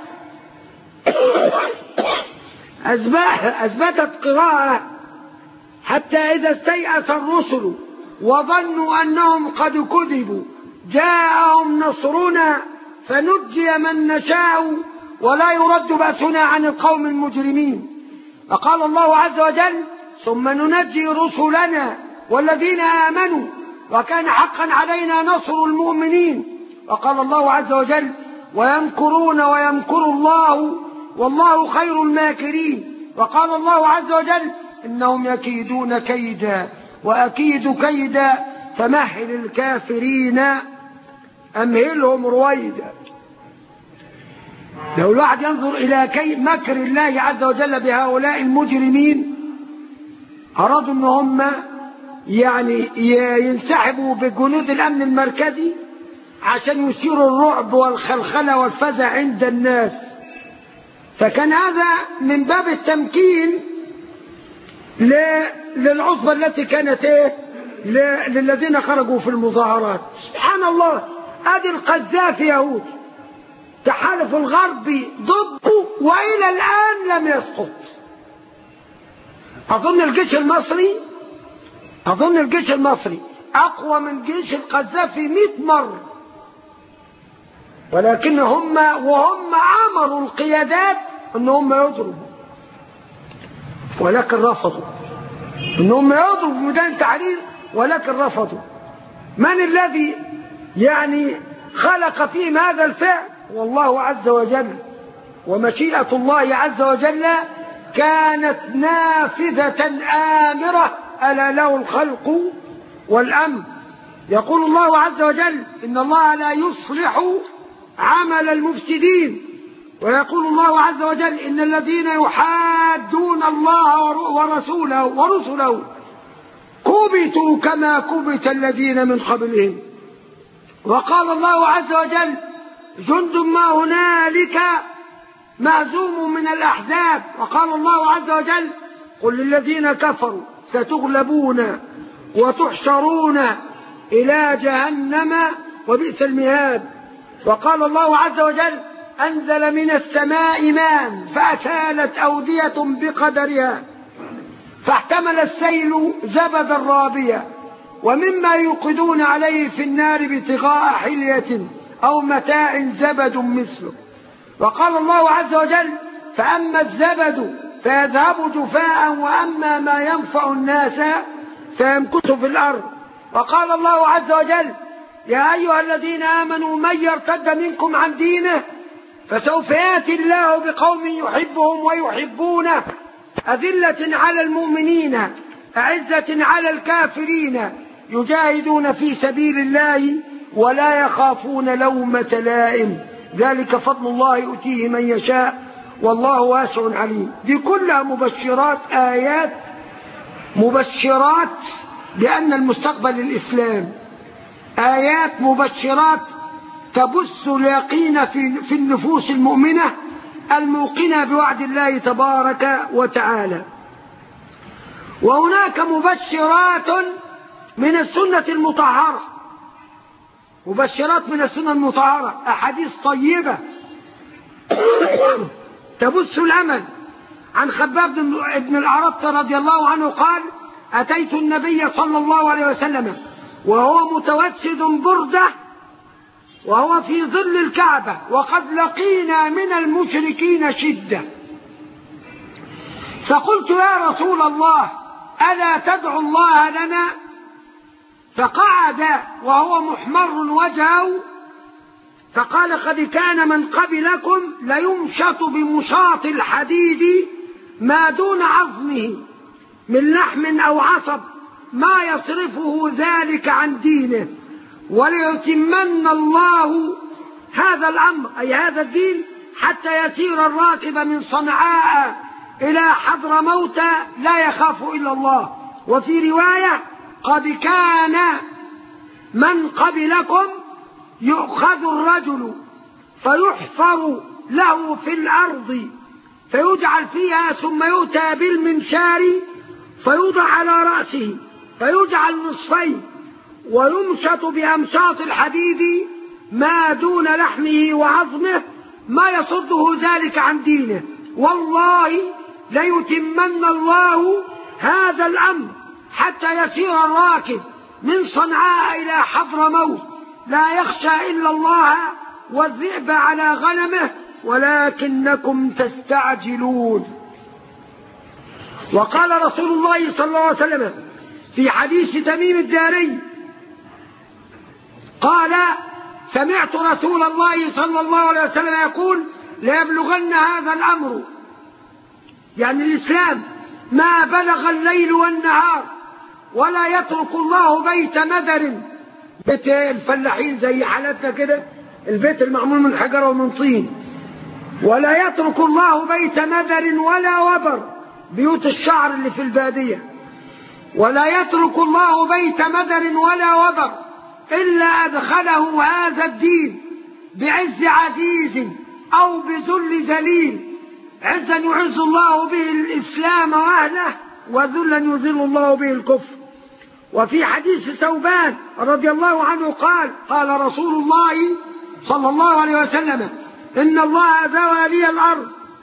أثبتت قراءة: حتى إذا استيأس الرسل وظنوا أنهم قد كذبوا جاءهم نصرنا فنجي من نشاء ولا يرد بأسنا عن القوم المجرمين. فقال الله عز وجل: ثم ننجي رسلنا والذين آمنوا وكان حقا علينا نصر المؤمنين. وقال الله عز وجل: ويمكرون ويمكر الله والله خير الماكرين. وقال الله عز وجل: إنهم يكيدون كيدا وأكيد كيدا فمهل الكافرين أمهلهم رويدا. لو الواحد ينظر إلى كي مكر الله عز وجل بهؤلاء المجرمين، أرادوا أن هم يعني ينسحبوا بجنود الأمن المركزي عشان يثيروا الرعب والخلخلة والفزع عند الناس. فكان هذا من باب التمكين للعصبة التي كانت للذين خرجوا في المظاهرات. سبحان الله، ادي القذافي يهودي تحالف الغرب ضده والى الان لم يسقط. اظن الجيش المصري اظن الجيش المصري اقوى من جيش القذافي مئة مرة، ولكن هم وهم امروا القيادات ان هم يضربوا، ولكن رفضوا ان هم يضربوا ميدان التحرير، ولكن رفضوا. من الذي يعني خلق فيهم هذا الفعل؟ والله عز وجل، ومشيئة الله عز وجل كانت نافذة آمرة، ألا له الخلق والأمر. يقول الله عز وجل: إن الله لا يصلح عمل المفسدين. ويقول الله عز وجل: إن الذين يحادون الله ورسوله ورسله كبتوا كما كبت الذين من قبلهم. وقال الله عز وجل: جند ما هنالك مهزوم من الأحزاب. وقال الله عز وجل: قل للذين كفروا ستغلبون وتحشرون إلى جهنم وبئس المهاد. وقال الله عز وجل: أنزل من السماء ماء فأسالت أودية بقدرها فاحتمل السيل زبدا رابيا ومما يوقدون عليه في النار ابتغاء حلية أو متاع زبد مثله. وقال الله عز وجل: فأما الزبد فيذهب جفاء وأما ما ينفع الناس فيمكث في الأرض. وقال الله عز وجل: يا أيها الذين آمنوا من يرتد منكم عن دينه فسوف يأتي الله بقوم يحبهم ويحبونه أذلة على المؤمنين أعزة على الكافرين يجاهدون في سبيل الله ولا يخافون لومة لائم ذلك فضل الله يؤتيه من يشاء والله واسع عليم. دي كلها مبشرات، آيات مبشرات بأن المستقبل الإسلام، آيات مبشرات تبث اليقين في في النفوس المؤمنة الموقنة بوعد الله تبارك وتعالى. وهناك مبشرات من السنة المطهرة، مبشرات من السنة المطهرة، أحاديث طيبة تبث الأمل. عن خباب بن الأرط رضي الله عنه قال: أتيت النبي صلى الله عليه وسلم وهو متوسد بردة وهو في ظل الكعبة وقد لقينا من المشركين شدة، فقلت: يا رسول الله ألا تدعو الله لنا؟ فقعد وهو محمر وجهه فقال: قد كان من قبلكم ليمشط بمشاط الحديد ما دون عظمه من لحم أو عصب ما يصرفه ذلك عن دينه وليتمن الله هذا الأمر أي هذا الدين حتى يسير الراكب من صنعاء إلى حضرموت لا يخاف إلا الله. وفي رواية: قد كان من قبلكم يؤخذ الرجل فيحفر له في الأرض فيجعل فيها ثم يؤتى بالمنشار فيوضع على رأسه فيجعل نصفين ويمشط بأمشاط الحديد ما دون لحمه وعظمه ما يصده ذلك عن دينه والله ليتمن الله هذا الأمر حتى يسير الراكب من صنعاء إلى حضرموت لا يخشى إلا الله والذئب على غنمه ولكنكم تستعجلون. وقال رسول الله صلى الله عليه وسلم في حديث تميم الداري قال: سمعت رسول الله صلى الله عليه وسلم يقول: ليبلغن هذا الأمر يعني الإسلام ما بلغ الليل والنهار ولا يترك الله بيت مدر، بيت الفلاحين زي حالتنا كده، البيت المعمول من حجر ومن طين، ولا يترك الله بيت مدر ولا وبر، بيوت الشعر اللي في البادية، ولا يترك الله بيت مدر ولا وبر إلا أدخله هذا الدين بعز عزيز أو بذل ذليل، عزا يعز الله به الإسلام وأهله وذلا يذل الله به الكفر. وفي حديث ثوبان رضي الله عنه قال قال رسول الله صلى الله عليه وسلم إن الله ذوى لي الأرض.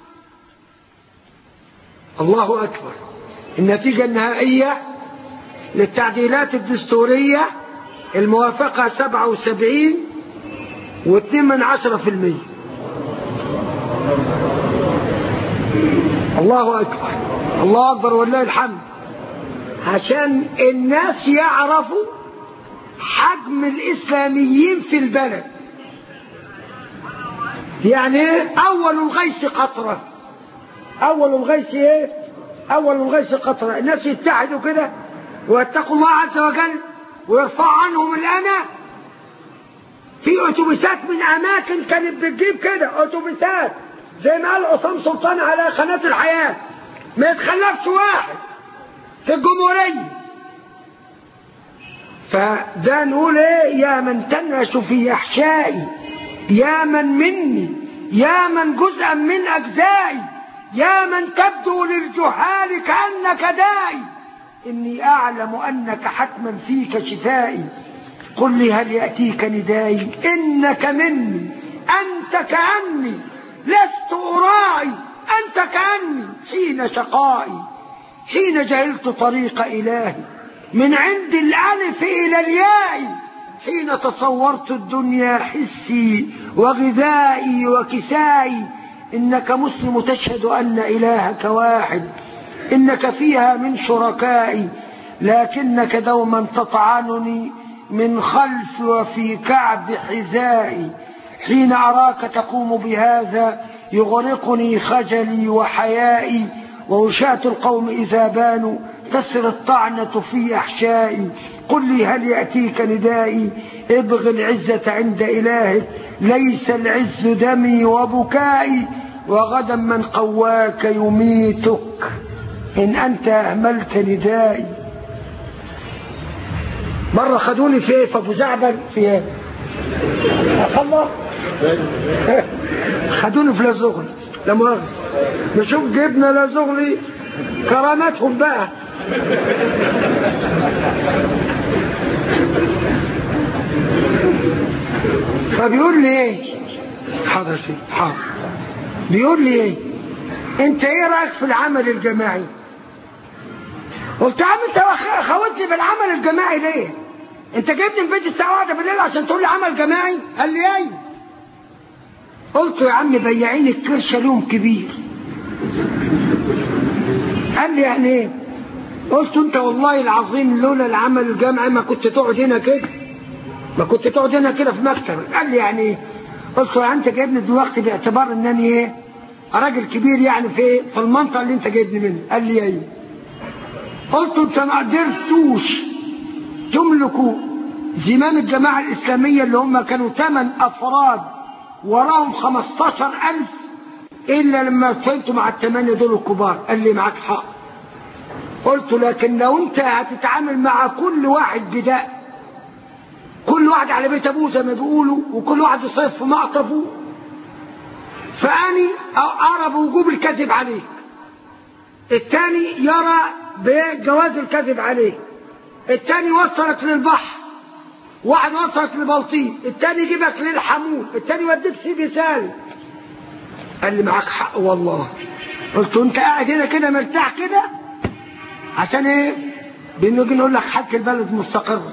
الله أكبر. النتيجة النهائية للتعديلات الدستورية الموافقة سبعة وسبعين واثنين من عشرة في المية. الله أكبر الله أكبر والله الحمد. عشان الناس يعرفوا حجم الإسلاميين في البلد. يعني ايه؟ أول الغيث قطرة. أول الغيث ايه؟ أول الغيث قطرة. الناس يتحدوا كده ويتقوا الله عز وجل ويرفع عنهم الأنا. في أتوبيسات من أماكن كانت بتجيب كده أتوبيسات زي ما قال عصام سلطان على قناة الحياة ما يتخلفش واحد في الجمهورية. فده نقول ايه؟ يا من تنعش في احشائي، يا من مني، يا من جزءا من اجزائي، يا من تبدو للجهال كأنك دائي، اني اعلم انك حتما فيك شفائي. قل لي هل يأتيك ندائي؟ انك مني، انت كأني، لست اراعي، انت كأني حين شقائي، حين جهلت طريق إلهي من عند الألف إلى الياء، حين تصورت الدنيا حسي وغذائي وكسائي. إنك مسلم تشهد أن إلهك واحد، إنك فيها من شركائي، لكنك دوما تطعنني من خلف وفي كعب حذائي. حين أراك تقوم بهذا يغرقني خجلي وحيائي، ووشاة القوم إذا بانوا تسر الطعنة في أحشائي. قل لي هل يأتيك ندائي؟ ابغ العزة عند إلهك، ليس العز دمي وبكائي، وغدا من قواك يميتك إن أنت أهملت ندائي. مرة خدوني في في أبو زعبل في أخلص خدوني في لازغلي لما نشوف جبنا لازغلي كرامتهم بقى. فبيقول لي ايه؟ حاضر سيدي حاضر. بيقول لي ايه؟ انت ايه رايك في العمل الجماعي؟ قلت يا عم انت خوتني بالعمل الجماعي ليه؟ انت جايبني في بيت الساعه واحدة بالليل عشان تقول لي عمل جماعي؟ قال لي ايوه. قلت يا عم بياعين الكرشه لهم كبير. قال لي يعني ايه؟ قلت انت والله العظيم لولا العمل الجماعي ما كنت تقعد هنا كده، ما كنت تقعد هنا كده في مكتب. قال لي يعني ايه؟ قلت له انت جايبني دلوقتي باعتبار انني ايه؟ راجل كبير يعني في في المنطقه اللي انت جايبني منها. قال لي ايوه. قلت انت ما قدرتوش تملكوا زمام الجماعه الاسلاميه اللي هم كانوا ثمان افراد وراهم خمستاشر ألف الا لما فهمتوا مع الثمانيه دول الكبار. قال لي معاك حق. قلت لكن لو انت هتتعامل مع كل واحد بداء، كل واحد على بيت ابوه زي ما بيقولوا، وكل واحد يصيف في معطفه، فاني ارى بوجوب الكذب عليك، الثاني يرى بجواز الكذب عليك، الثاني يوصلك للبحر، واحد وصلك لبلطيم، الثاني يجيبك للحمول، الثاني يوديك سيدي سالم. قال لي معاك حق والله. قلت انت قاعد هنا كده مرتاح كده عشان ايه؟ بنيجي نقول لك حالة البلد مستقرة،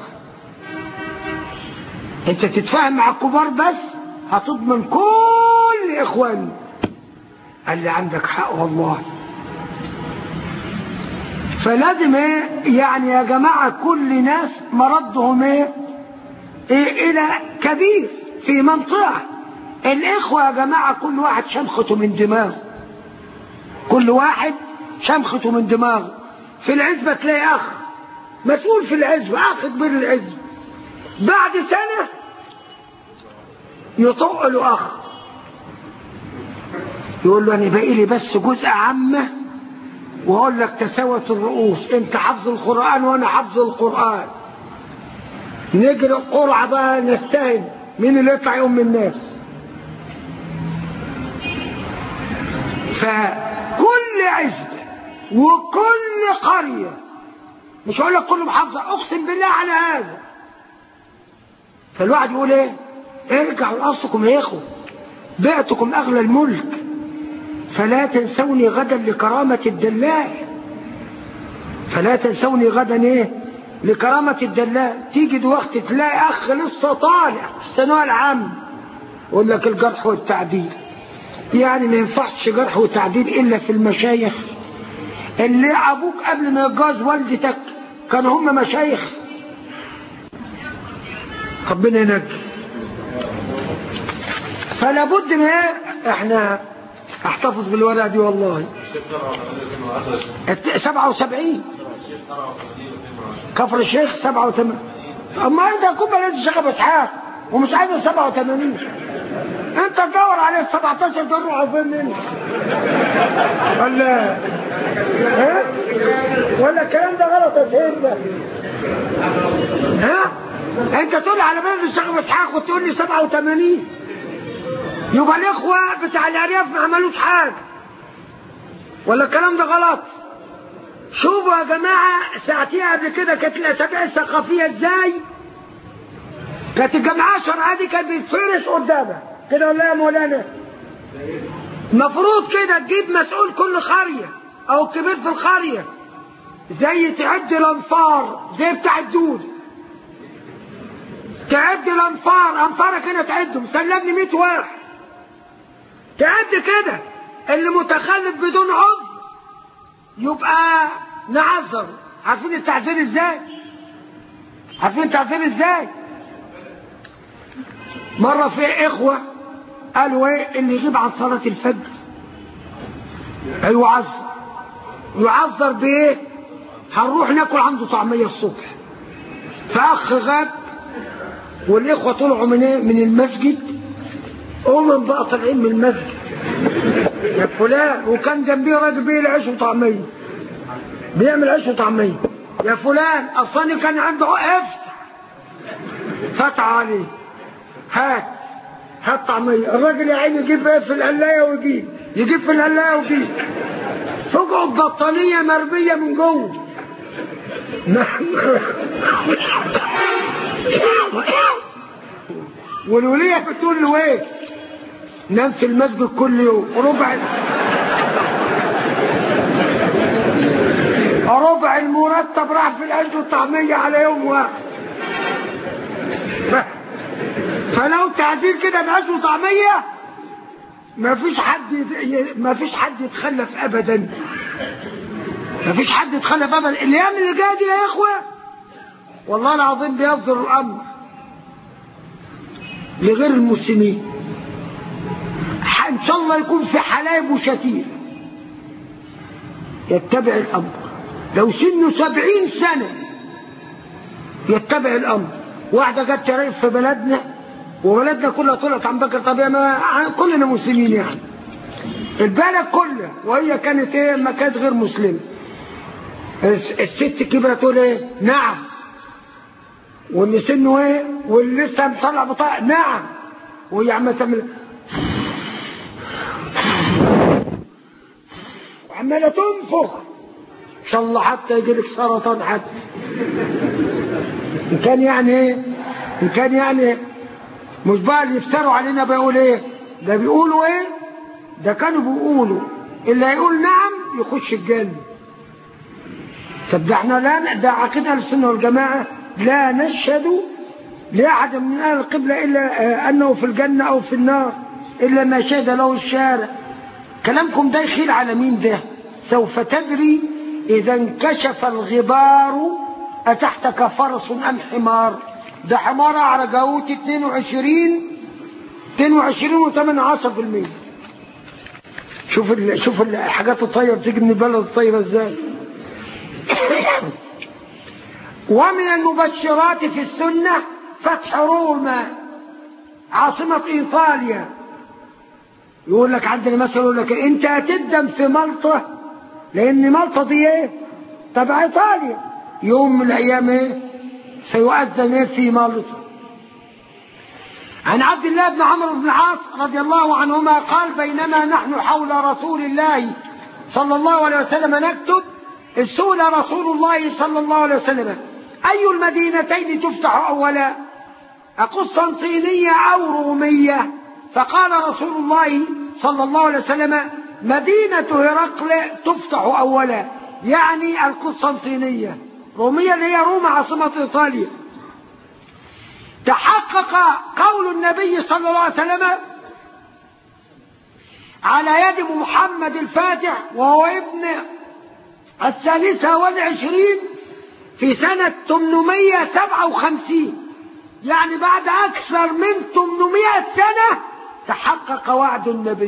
انت تتفاهم مع الكبار بس هتضمن كل اخواني. قال لي عندك حق والله. فلازم ايه يعني يا جماعة كل ناس مردهم ايه, إيه الى كبير في منطقة. الاخوة يا جماعة كل واحد شمخته من دماغه، كل واحد شمخته من دماغه. في العزبة تلاقي اخ مسؤول في العزبة، اخ كبير العزبة، بعد سنة يطق له اخ يقول له انا باقي لي بس جزء عامة واقول لك تساوت الرؤوس، انت حفظ القرآن وانا حفظ القرآن، نجري القرعة بقى نستهن مين اللي يطلع يوم من الناس. فكل عزبة وكل قرية مش هقول لك كل محافظة، اقسم بالله على هذا. فالواحد يقول ايه؟ ارجعوا لاصلكم يا اخوة، بعتكم اغلى الملك، فلا تنسوني غدا لكرامة الدلال، فلا تنسوني غدا ايه؟ لكرامة الدلال. تيجي دلوقتي تلاقي اخ لسه طالع في الثانوية العامة يقول لك الجرح والتعديل. يعني ما ينفعش جرح وتعديل الا في المشايخ اللي ابوك قبل ما يتجوز والدتك كانوا هم مشايخ. ربنا ينجي. فلا بد من ايه؟ احنا احتفظ بالورقه دي والله. سبعة وسبعين كفر الشيخ سبعة وثمانين. اما انت تكون بلد الشيخ ابو اسحاق ومش عايز سبعة وثمانين، انت تدور عليه سبعتاشر دول روحوا فين منه؟ ولا ها؟ ولا الكلام ده غلط يا سيدنا؟ ها؟ انت تقول على بلد الشيخ ابو اسحاق وتقول لي سبعة وثمانين، يبقى الاخوه بتاع الارياف ما عملوش حاجه. ولا الكلام ده غلط؟ شوفوا يا جماعه ساعتيها قبل كده كانت الاسابيع الثقافيه ازاي؟ كانت الجماعه الشرعيه دي كانت بتفرش قدامها كده ولا يا مولانا؟ المفروض كده تجيب مسؤول كل قريه او كبير في القريه زي تعد الانفار زي بتاع الدود، تعد الانفار، انفارك هنا تعدهم، سلمني مية واحد، تعد كده اللي متخلف بدون عذر يبقى نعذر. عارفين التعذير ازاي؟ عارفين التعذير ازاي؟ مرة في اخوة قالوا ايه؟ اللي يغيب عن صلاة الفجر هيعذر. يعذر بايه؟ هنروح ناكل عنده طعمية الصبح. فاخ غاب والاخوة طلعوا من ايه؟ من المسجد. امم بقى طالعين من المسجد يا فلان، وكان جنبيه راجل بيه عيش وطعمية، بيعمل عيش وطعمية. يا فلان اصلا كان عنده افتح، فتح عليه، هات هات طعمية. الراجل يا عيني يجيب ايه في القلاية ويجيب، يجيب في القلاية ويجيب، فوقعوا ببطانية مرمية من جوه. والولية بتقول له ايه؟ نام في المسجد كل يوم ربع ربع المرتب راح في العيش والطعمية على يوم واحد. فلو تعديل كده بعيش وطعمية ما فيش حد ما فيش حد يتخلف ابدا، ما فيش حد يتخلف ابدا. الايام اللي جايه دي يا اخوه والله العظيم بيصدر الامر لغير المسلمين. ان شاء الله يكون في حلايب وشتير يتبع الامر، لو سنه سبعين سنة يتبع الامر. واحدة جت تريف في بلدنا وبلدنا كلها طلعت عن بكر طبيعي، ما كلنا مسلمين يعني البلد كلها، وهي كانت ايه؟ ما كانت غير مسلمة. الست كبرت تقول ايه؟ نعم. واللي سنه ايه؟ واللي لسه مطلع بطاقة نعم. وهي عمالة تعمل وعمالة تنفخ ان شاء الله حتى يجيلك سرطان حتى. ان كان يعني ايه؟ ان كان يعني مش بقى اللي يفتروا علينا بيقول ايه؟ ده بيقولوا ايه؟ ده كانوا بيقولوا اللي هيقول نعم يخش الجنة. طب ده احنا لا، ده عقيدة اهل السنة والجماعة لا نشهد لأحد من أهل القبلة إلا أنه في الجنة أو في النار إلا ما شهد له الشارع. كلامكم ده يخيل على مين ده؟ سوف تدري إذا انكشف الغبار أتحتك فرس أم حمار. ده حمار عرجاوت اثنين وعشرين اثنين وعشرين وثمانية عشر بالمية. شوف ال... شوف الحاجات الطيبة بتيجي من البلد الطيبة ازاي. ومن المبشرات في السنة فتح روما عاصمة إيطاليا. يقول لك عندنا مثلا يقول لك انت هتدم في مالطا لان مالطا دي ايه؟ تبع ايطاليا. يوم من الايام ايه؟ سيؤذن ايه في مالطا. عن عبد الله بن عمرو بن العاص رضي الله عنهما قال بينما نحن حول رسول الله صلى الله عليه وسلم نكتب سئل رسول الله صلى الله عليه وسلم أي المدينتين تفتح أولا قسطنطينية أو رومية؟ فقال رسول الله صلى الله عليه وسلم مدينة هرقل تفتح أولا، يعني القسطنطينية. رومية اللي هي روما عاصمة إيطاليا. تحقق قول النبي صلى الله عليه وسلم على يد محمد الفاتح وهو ابن الثالثة والعشرين في سنة ثمانمائة وسبعة وخمسين، يعني بعد أكثر من ثمانمائة سنة تحقق وعد النبي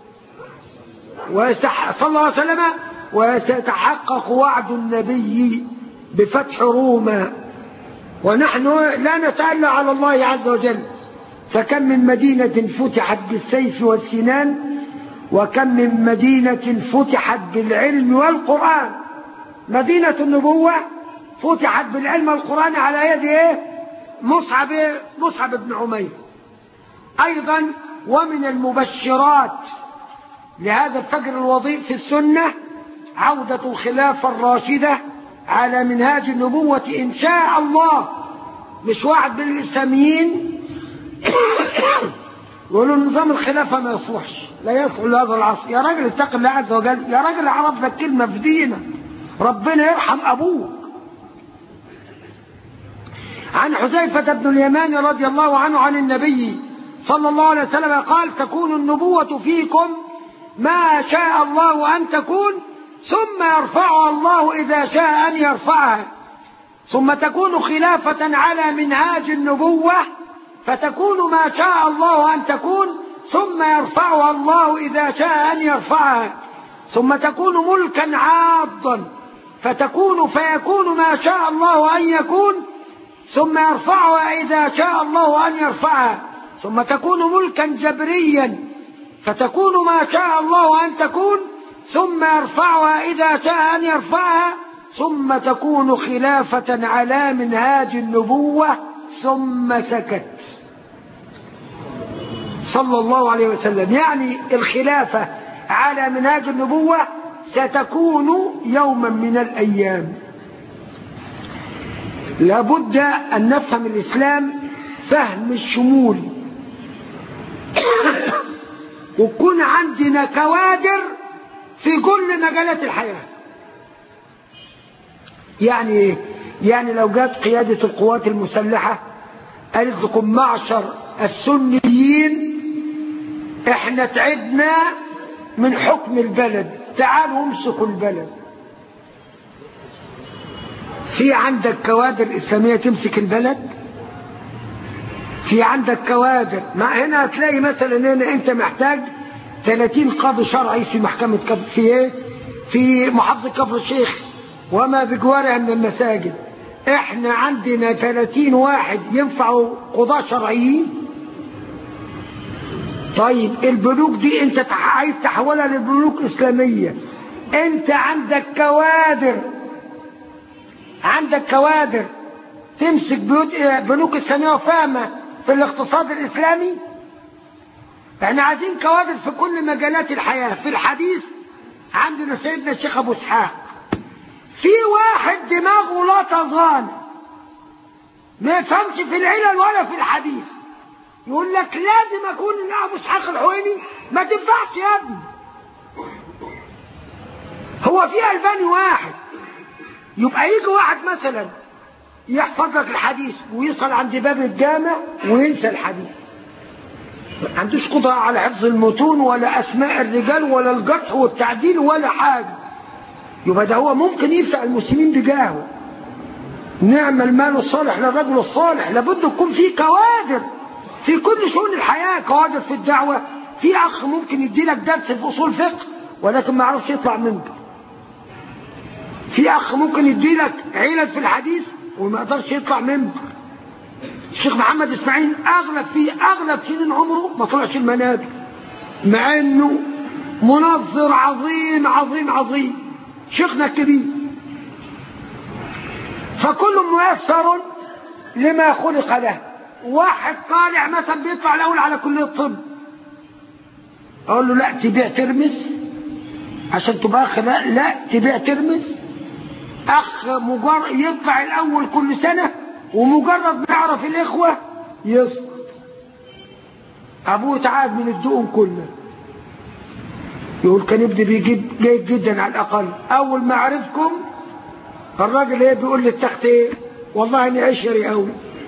صلى الله عليه وسلم، وسيتحقق وعد النبي بفتح روما. ونحن لا نتألى على الله عز وجل، فكم من مدينة فتحت بالسيف والسنان، وكم من مدينة فتحت بالعلم والقرآن. مدينة النبوة فتحت بالعلم والقرآن على يد ايه؟ مصعب مصعب بن عمير. أيضا ومن المبشرات لهذا الفجر الوضيء في السنة عودة الخلافة الراشدة على منهاج النبوة إن شاء الله. مش واحد من الإسلاميين يقولوا نظام الخلافة ما يصلحش، لا يصلح لهذا العصر. يا راجل اتق الله عز وجل، يا راجل عرف لك كلمة في دينك، ربنا يرحم أبوك. عن حذيفة بن اليمان رضي الله عنه عن النبي صلى الله عليه وسلم قال تكون النبوة فيكم ما شاء الله أن تكون، ثم يرفعها الله إذا شاء أن يرفعها، ثم تكون خلافة على منهاج النبوة فتكون ما شاء الله أن تكون، ثم يرفعها الله إذا شاء أن يرفعها، ثم تكون ملكا عاضا فتكون فيكون ما شاء الله أن يكون، ثم يرفعها إذا شاء الله أن يرفعها، ثم تكون ملكا جبريا فتكون ما شاء الله أن تكون، ثم يرفعها إذا شاء أن يرفعها، ثم تكون خلافة على منهاج النبوة. ثم سكت صلى الله عليه وسلم. يعني الخلافة على منهاج النبوة ستكون يوما من الأيام. لابد أن نفهم الإسلام فهم الشمول، وكون عندنا كوادر في كل مجالات الحياة. يعني ايه؟ يعني لو جات قيادة القوات المسلحة قالت لكم معشر السنيين احنا تعبنا من حكم البلد، تعالوا امسكوا البلد. في عندك كوادر إسلامية تمسك البلد؟ في عندك كوادر؟ مع هنا هتلاقي مثلا هنا انت محتاج ثلاثين قاضي شرعي في محكمة كفر في ايه؟ في محافظة كفر الشيخ وما بجوارها من المساجد. احنا عندنا ثلاثين واحد ينفعوا قضاة شرعيين. طيب البنوك دي انت عايز تحولها لبنوك اسلامية، انت عندك كوادر، عندك كوادر تمسك بنوك اسلامية وفاهمة في الاقتصاد الاسلامي. احنا عايزين كوادر في كل مجالات الحياة. في الحديث عندنا سيدنا الشيخ ابو اسحاق، في واحد دماغه لا تظان ما يفهمش في العلل ولا في الحديث، يقول لك لازم اكون ابو اسحاق الحويني. ما تنفعش يا ابني. هو في الباني واحد، يبقى يجي واحد مثلا يحفظ لك الحديث ويصل عند باب الجامع وينسى الحديث، ما عندوش قدرة على حفظ المتون ولا اسماء الرجال ولا الجرح والتعديل ولا حاجة. يبقى ده هو ممكن ينفع المسلمين بجاهه. نعم المال الصالح للرجل الصالح. لابد يكون في كوادر في كل شؤون الحياة، كوادر في الدعوة. في اخ ممكن يدي لك درس في اصول فقه ولكن ما يعرفش يطلع منه. في اخ ممكن يدي لك علل في الحديث وما يقدرش يطلع منه. الشيخ محمد اسماعيل اغلب في اغلب سنين عمره ما طلعش المنابر، مع انه منظر عظيم عظيم عظيم، شيخنا الكبير. فكل ميسر لما خلق له. واحد طالع مثلا بيطلع الاول على كلية الطب، اقول له لا تبيع ترمس عشان تبقى اخ، لا لا تبيع ترمس أخ مجرد يطلع الأول كل سنة ومجرد ما يعرف الإخوة يسقط، أبوه تعاد من الدقن كله. يقول كان ابني بيجيب جيد جدا على الأقل، أول ما عرفكم الراجل ايه بيقول للتخت ايه والله اني عشري قوي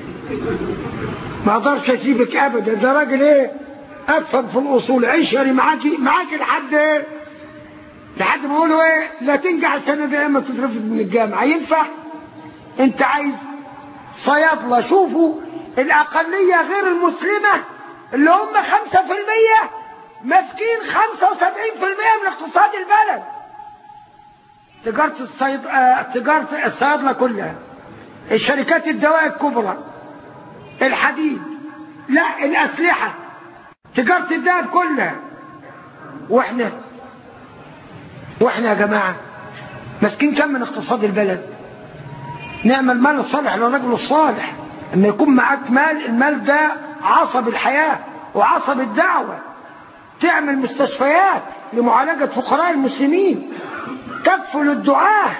ما اقدرش اسيبك ابدا، ده راجل ايه افهم في الاصول، عشري معاكي معاكي لحد ايه لحد ما يقولوا ايه لا تنجح السنه دي اما تترفض من الجامعه. ينفع؟ انت عايز صيادله. شوفوا الاقليه غير المسلمه اللي هم خمسة في المية ماسكين خمسة وسبعين في المية من اقتصاد البلد. تجارة الصيد... آه... تجارة الصيادلة كلها، الشركات الدواء الكبرى، الحديد، لا الأسلحة، تجارة الذهب كلها. واحنا واحنا يا جماعة ماسكين كم من اقتصاد البلد؟ نعم المال الصالح للرجل الصالح. اما يكون معاك مال، المال ده عصب الحياة وعصب الدعوة. تعمل مستشفيات لمعالجة فقراء المسلمين، تكفل الدعاة،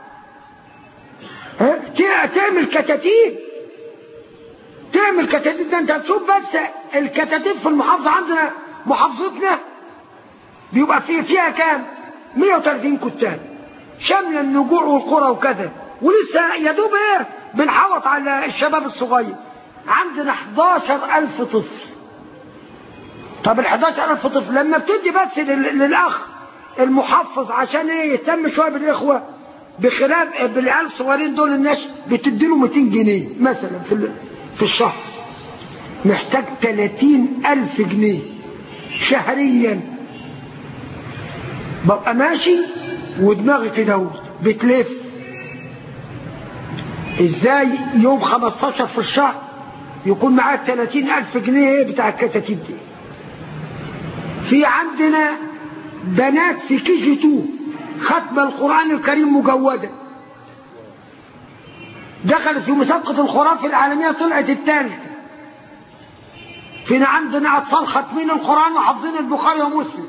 تعمل كتاتيب تعمل كتاتيب ده انت هتشوف بس الكتاتيب في المحافظة عندنا، محافظتنا بيبقى فيه فيها كام؟ مية وتلاتين كتاب شاملة النجوع والقرى وكذا، ولسه يا دوب ايه بنحوط على الشباب الصغير. عندنا حداشر ألف طفل. طب ال حداشر ألف طفل لما بتدي بس للأخ المحفظ عشان ايه يهتم شويه بالاخوه، بخلاف بالعيال الصغيرين دول الناس بتديله مئتين جنيه مثلا في في الشهر، محتاج ثلاثين ألف جنيه شهريا. ببقى ماشي ودماغي كده بتلف ازاي يوم خمستاشر في الشهر يكون معاك ثلاثين ألف جنيه بتاع الكتاتيب دي. في عندنا بنات في كي جي تو ختم القرآن الكريم مجودة، دخلت في مسابقة الخرافة العالمية طلعت الثالثة. فينا عندنا أطفال ختمين القرآن وحافظين البخاري ومسلم.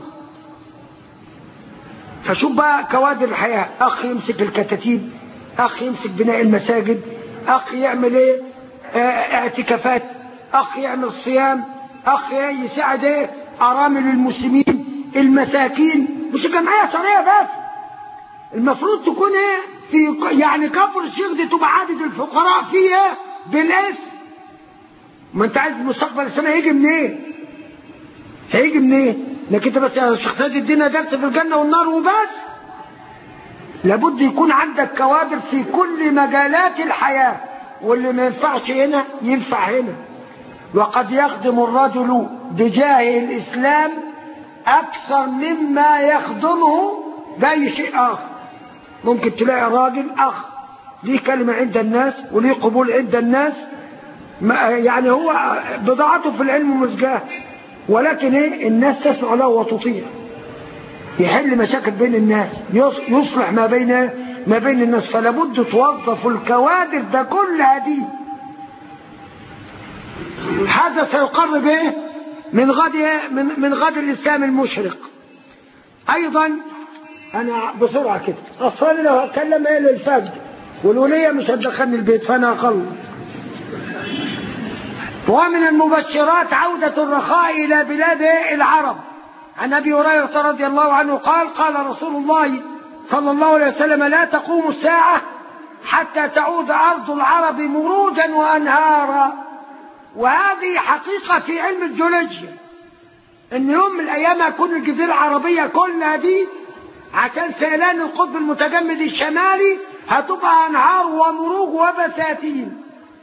فشوف بقى كوادر الحياة، أخ يمسك الكتاتيب، أخ يمسك بناء المساجد، أخ يعمل إيه اه اعتكافات، أخ يعمل صيام، أخ يساعد إيه أرامل المسلمين المساكين. مش الجمعية شرعية بس، المفروض تكون ايه في يعني كفر الشيخ دي تبقى عدد الفقراء فيها بالاسم. ما انت عايز المستقبل السنة هيجي منين؟ ايه؟ هيجي منين؟ ايه؟ لكن انت بس يا شيخ سيد ادينا درس في الجنة والنار وبس. لابد يكون عندك كوادر في كل مجالات الحياة، واللي ما ينفعش هنا ينفع هنا. وقد يخدم الرجل بجاه الإسلام أكثر مما يخدمه بأي شيء آخر. ممكن تلاقي راجل أخ ليه كلمة عند الناس وليه قبول عند الناس، يعني هو بضاعته في العلم مزجاه، ولكن إيه الناس تسمع له وتطيع، يحل مشاكل بين الناس، يصلح ما بين ما بين الناس. فلابد توظف الكوادر ده كلها دي. هذا سيقرب ايه من غد من من غد الاسلام المشرق. ايضا انا بسرعه كده اصلا لو هتكلم ايه للفجر والوليه مش هتدخلني البيت فانا اخلص. ومن المبشرات عوده الرخاء الى بلاد العرب. عن ابي هريره رضي الله عنه قال قال رسول الله صلى الله عليه وسلم لا تقوم الساعه حتى تعود ارض العرب مروجا وانهارا. وهذه حقيقة في علم الجيولوجيا، ان يوم من الايام هتكون الجزيرة العربية كلها دي عشان سيلان القطب المتجمد الشمالي هتبقى انهار ومروج وبساتين.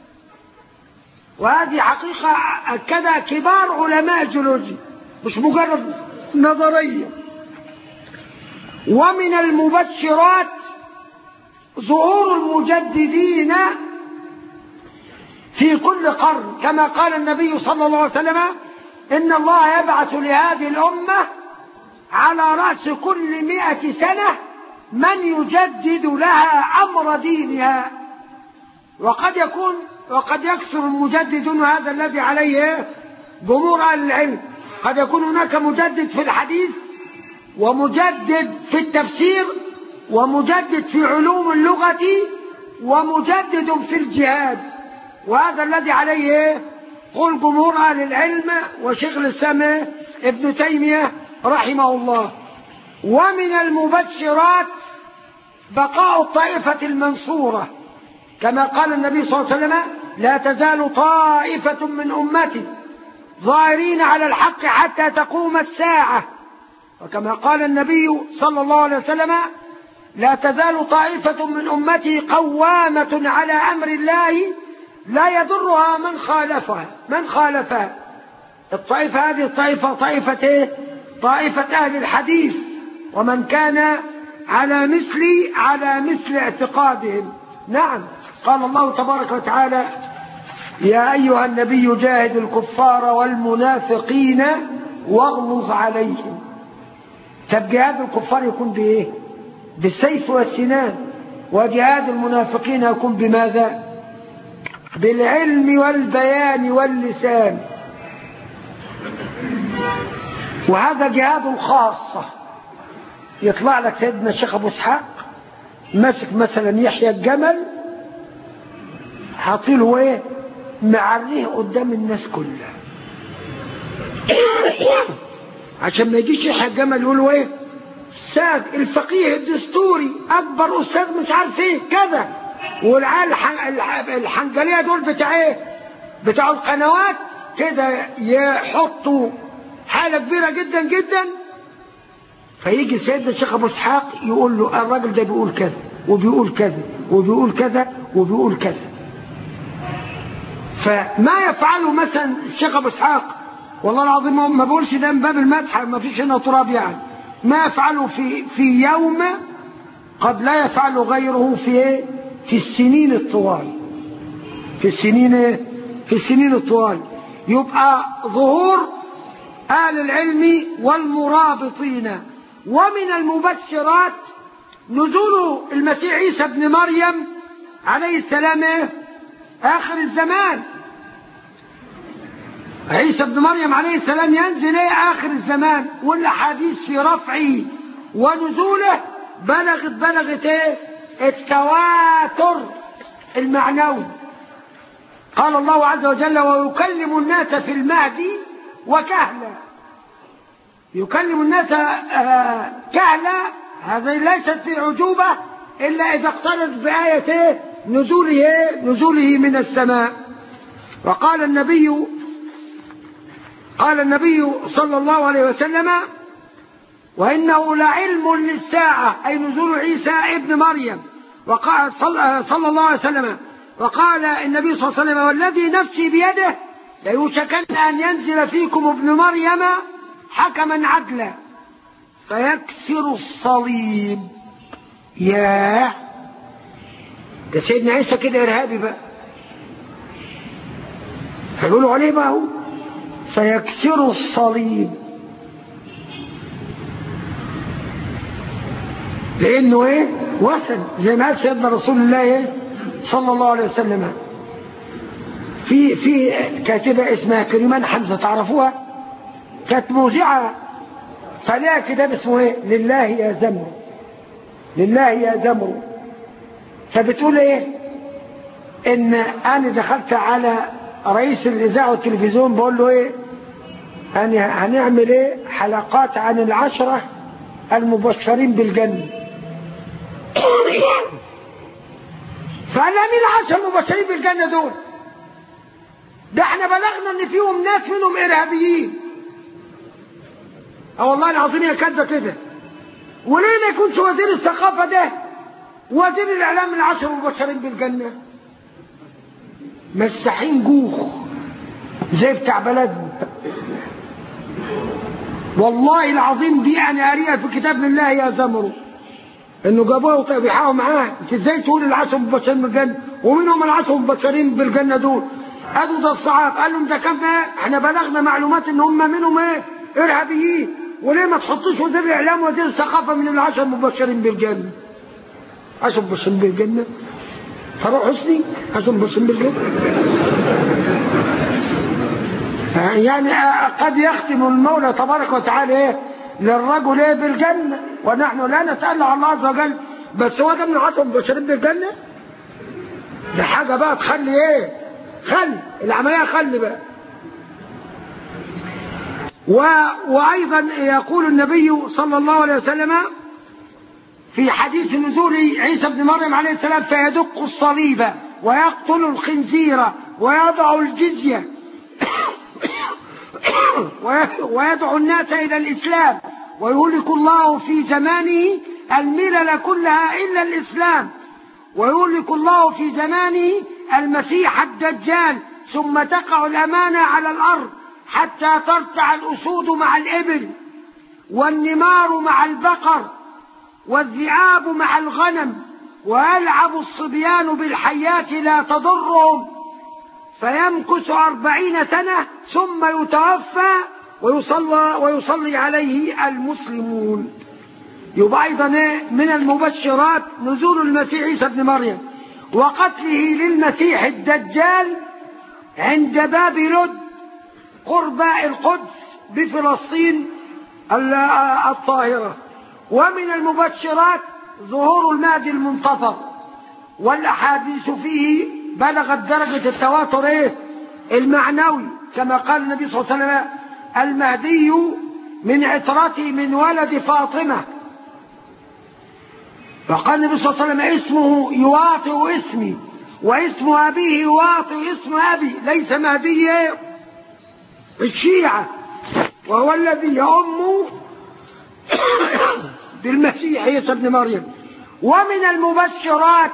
وهذه حقيقة اكدها كبار علماء الجيولوجيا مش مجرد نظرية. ومن المبشرات ظهور المجددين في كل قرن، كما قال النبي صلى الله عليه وسلم إن الله يبعث لهذه الأمة على رأس كل مئة سنة من يجدد لها أمر دينها. وقد يكون وقد يكثر المجددون، هذا الذي عليه جمهور أهل العلم. قد يكون هناك مجدد في الحديث ومجدد في التفسير ومجدد في علوم اللغة ومجدد في الجهاد، وهذا الذي عليه قل جمهور أهل العلم وشيخ الإسلام ابن تيمية رحمه الله. ومن المبشرات بقاء الطائفة المنصورة، كما قال النبي صلى الله عليه وسلم لا تزال طائفة من أمتي ظاهرين على الحق حتى تقوم الساعة، وكما قال النبي صلى الله عليه وسلم لا تزال طائفة من أمتي قوامة على أمر الله لا يضرها من خالفها من خالفها. الطائفة هذه الطائفة طائفة ايه؟ طائفة أهل الحديث، ومن كان على مثل على مثل اعتقادهم. نعم، قال الله تبارك وتعالى يا أيها النبي جاهد الكفار والمنافقين واغلظ عليهم. فجهاد الكفار يكون بإيه؟ بالسيف والسنان، وجهاد المنافقين يكون بماذا؟ بالعلم والبيان واللسان. وهذا جهاد الخاصة. يطلع لك سيدنا الشيخ أبو إسحاق ماسك مثلا يحيى الجمل، حاطيله ايه؟ معريه قدام الناس كلها عشان ما يجيش يحيى الجمل يقولوا ايه؟ استاذ الفقيه الدستوري اكبر استاذ مش عارف ايه كذا، والعيال الحنجليه دول بتاع ايه؟ بتاع القنوات كده يحطوا حاله كبيره جدا جدا. فيجي سيدنا الشيخ ابو اسحاق يقول له الراجل ده بيقول كذا وبيقول كذا وبيقول كذا وبيقول كذا. فما يفعله مثلا الشيخ ابو اسحاق، والله العظيم ما بقولش ده من باب المدح، ما فيش هنا تراب يعني، ما يفعله في في يوم قد لا يفعله غيره في ايه؟ في السنين الطوال، في السنين ايه؟ في السنين الطوال. يبقى ظهور اهل العلم والمرابطين. ومن المبشرات نزول المسيح عيسى ابن مريم عليه السلام آخر الزمان. عيسى ابن مريم عليه السلام ينزل ايه آخر الزمان، والأحاديث في رفعه ونزوله بلغت بلغت ايه؟ التواتر المعنوي. قال الله عز وجل ويكلم الناس في المهد وكهلا. يكلم الناس كهلا، هذا ليست في عجوبة إلا إذا اقترنت بآية نزوله نزوله من السماء. وقال النبي قال النبي صلى الله عليه وسلم وإنه لعلم للساعة، أي نزول عيسى ابن مريم. وقال صلى الله عليه وسلم وقال النبي صلى الله عليه وسلم والذي نفسي بيده ليوشكن أن ينزل فيكم ابن مريم حكما عدلا فيكسر الصليب. ياه، ده سيدنا عيسى كده إرهابي بقى، فيقولوا عليه بقى هو فيكسر الصليب، لأنه إيه؟ وثن، زي ما قال سيدنا رسول الله إيه؟ صلى الله عليه وسلم. في في كاتبة اسمها كريمان حمزة، تعرفوها؟ كانت موزعة، فلها كتاب اسمه ايه؟ لله يا زمر، لله يا زمر. فبتقول ايه؟ ان انا دخلت على رئيس الاذاعه والتلفزيون بقول له ايه؟ انا هنعمل ايه؟ حلقات عن العشره المبشرين بالجنه. فقال لها مين العشره المبشرين بالجنه دول؟ ده احنا بلغنا ان فيهم ناس منهم ارهابيين. اه والله العظيم هي كاتبه كده. وليه ما يكونش وزير الثقافه ده وزير الاعلام من العشر المبشرين بالجنه؟ مساحين جوخ زي بتاع بلدنا. والله العظيم دي انا قاريها في كتاب لله يا زمرو، انه جابوه وطبيحوا معاه. انت ازاي تقول العشر المبشرين بالجنه؟ ومنهم العشر المبشرين بالجنه دول؟ قالوا ده الصحاب. قال لهم ده كان احنا بلغنا معلومات ان هم منهم ايه؟ ارهابيين. وليه ما تحطوش وزير الاعلام وزير الثقافه من العشر المبشرين بالجنه؟ عشر مبشرين بالجنه؟ فاروق حسني عشر مبشرين بالجنه؟ يعني قد يختم المولى تبارك وتعالى ايه؟ للرجل ايه؟ بالجنه. ونحن لا نسال الله عز وجل بس هو ده من عشرة مبشرين بالجنة؟ ده حاجة بقى تخلي ايه؟ خلي العملية خلي بقى. و... وأيضا يقول النبي صلى الله عليه وسلم في حديث نزول عيسى بن مريم عليه السلام: فيدق الصليب ويقتل الخنزير ويضع الجزية ويدعو الناس إلى الإسلام ويهلك الله في زمانه الملل كلها إلا الإسلام ويهلك الله في زمانه المسيح الدجال ثم تقع الأمانة على الأرض حتى ترتع الأسود مع الإبل والنمار مع البقر والذئاب مع الغنم ويلعب الصبيان بالحيات لا تضرهم فيمكث أربعين سنة ثم يتوفى ويصلى, ويصلي عليه المسلمون. يبقى أيضا من المبشرات نزول المسيح عيسى بن مريم وقتله للمسيح الدجال عند باب لد قرب القدس بفلسطين الطاهرة. ومن المبشرات ظهور المهدي المنتظر والأحاديث فيه بلغت درجة التواتر ايه المعنوي كما قال النبي صلى الله عليه وسلم: المهدي من عترتي من ولد فاطمة. فقال النبي صلى الله عليه وسلم: اسمه يواطئ اسمي واسم أبيه يواطئ اسم أبي، ليس مهدي الشيعة، وهو الذي يؤم بالمسيح عيسى ابن مريم. ومن المبشرات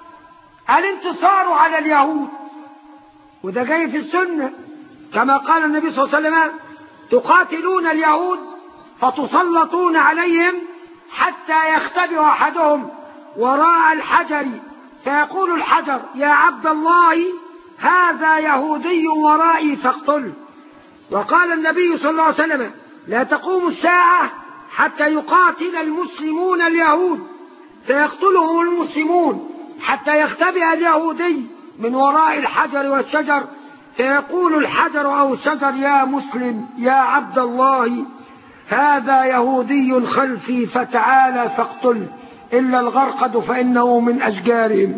الانتصار على اليهود، وده جاي في السنة كما قال النبي صلى الله عليه وسلم: تقاتلون اليهود فتسلطون عليهم حتى يختبئ أحدهم وراء الحجر فيقول الحجر: يا عبد الله هذا يهودي ورائي فاقتله. وقال النبي صلى الله عليه وسلم: لا تقوم الساعة حتى يقاتل المسلمون اليهود فيقتلهم المسلمون حتى يختبئ اليهودي من وراء الحجر والشجر فيقول الحجر أو الشجر: يا مسلم يا عبد الله هذا يهودي خلفي فتعالى فاقتله إلا الغرقد فإنه من أشجارهم.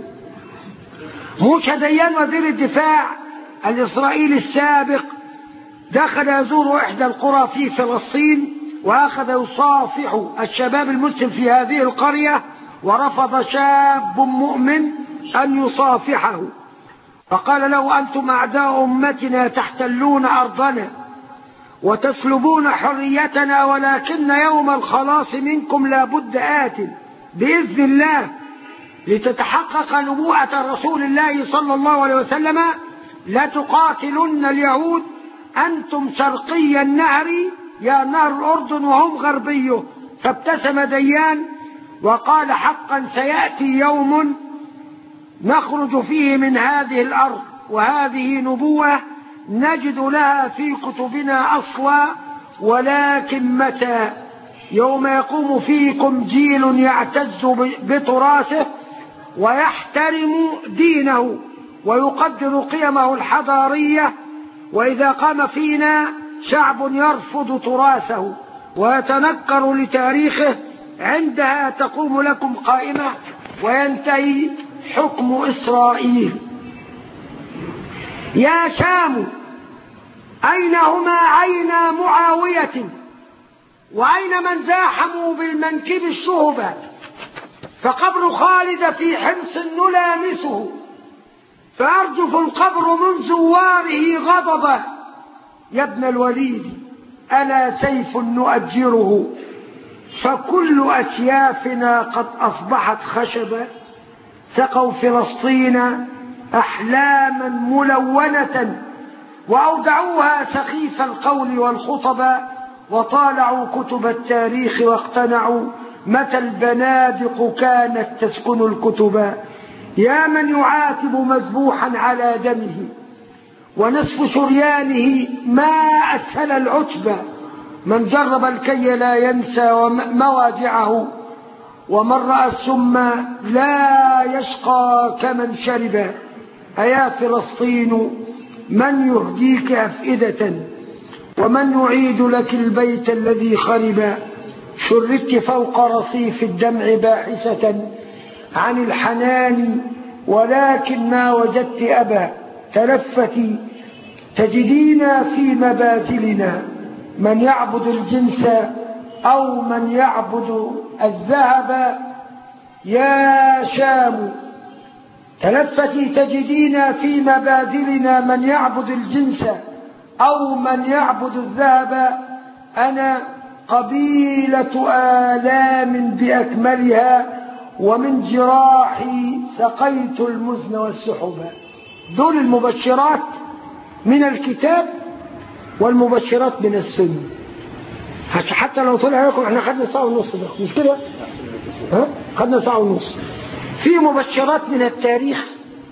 موشى ديان وزير الدفاع الإسرائيلي السابق دخل يزور إحدى القرى في فلسطين وأخذ يصافح الشباب المسلم في هذه القرية، ورفض شاب مؤمن أن يصافحه فقال له: أنتم أعداء أمتنا تحتلون أرضنا وتسلبون حريتنا، ولكن يوم الخلاص منكم لا بد آت بإذن الله لتتحقق نبوءة رسول الله صلى الله عليه وسلم لتقاتلن اليهود أنتم شرقي النهر يا نهر الأردن وهم غربيه. فابتسم ديان وقال: حقا سيأتي يوم نخرج فيه من هذه الأرض وهذه نبوة نجد لها في كتبنا أصلا، ولكن متى؟ يوم يقوم فيكم جيل يعتز بتراثه ويحترم دينه ويقدر قيمه الحضارية، وإذا قام فينا شعب يرفض تراثه ويتنكر لتاريخه عندها تقوم لكم قائمة وينتهي حكم إسرائيل. يا شام أين هما عينا معاوية وأين من زاحموا بالمنكب الشهبة؟ فقبر خالد في حمص نلامسه فأرجف القبر من زواره غضبا. يا ابن الوليد ألا سيف نؤجره فكل أسيافنا قد أصبحت خشبا. سقوا فلسطين أحلاما ملونة وأودعوها سخيف القول والخطبا، وطالعوا كتب التاريخ واقتنعوا متى البنادق كانت تسكن الكتبا. يا من يعاتب مذبوحا على دمه ونصف شريانه ما أسهل العتبى، من جرب الكي لا ينسى مواجعه، ومن رأى السم لا يشقى كمن شرب. أيا فلسطين من يهديك أفئدة ومن يعيد لك البيت الذي خرب؟ شردت فوق رصيف الدمع باحثة عن الحنان ولكن ما وجدت أبا تلفتي تجدين في مبادلنا من يعبد الجنس أو من يعبد الذهب يا شام تلفتي تجدين في مبادلنا من يعبد الجنس أو من يعبد الذهب أنا قبيلة آلام بأكملها ومن جراحي سقيت المزن والسحب. دول المبشرات من الكتاب والمبشرات من السنة. حتى لو طلع لكم احنا خدنا ساعة ونص ده مش كده؟ ها؟ خدنا ساعة ونص. في مبشرات من التاريخ،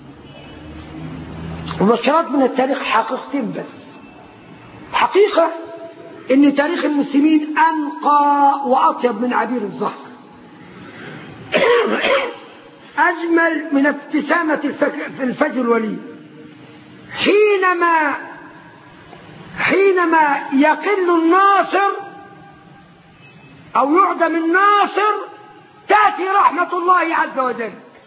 مبشرات من التاريخ حقيقتين بس. حقيقة ان تاريخ المسلمين انقى واطيب من عبير الزهر، اجمل من ابتسامة الفجر الوليد. حينما حينما يقل الناصر او يعدم الناصر تأتي رحمة الله عز وجل،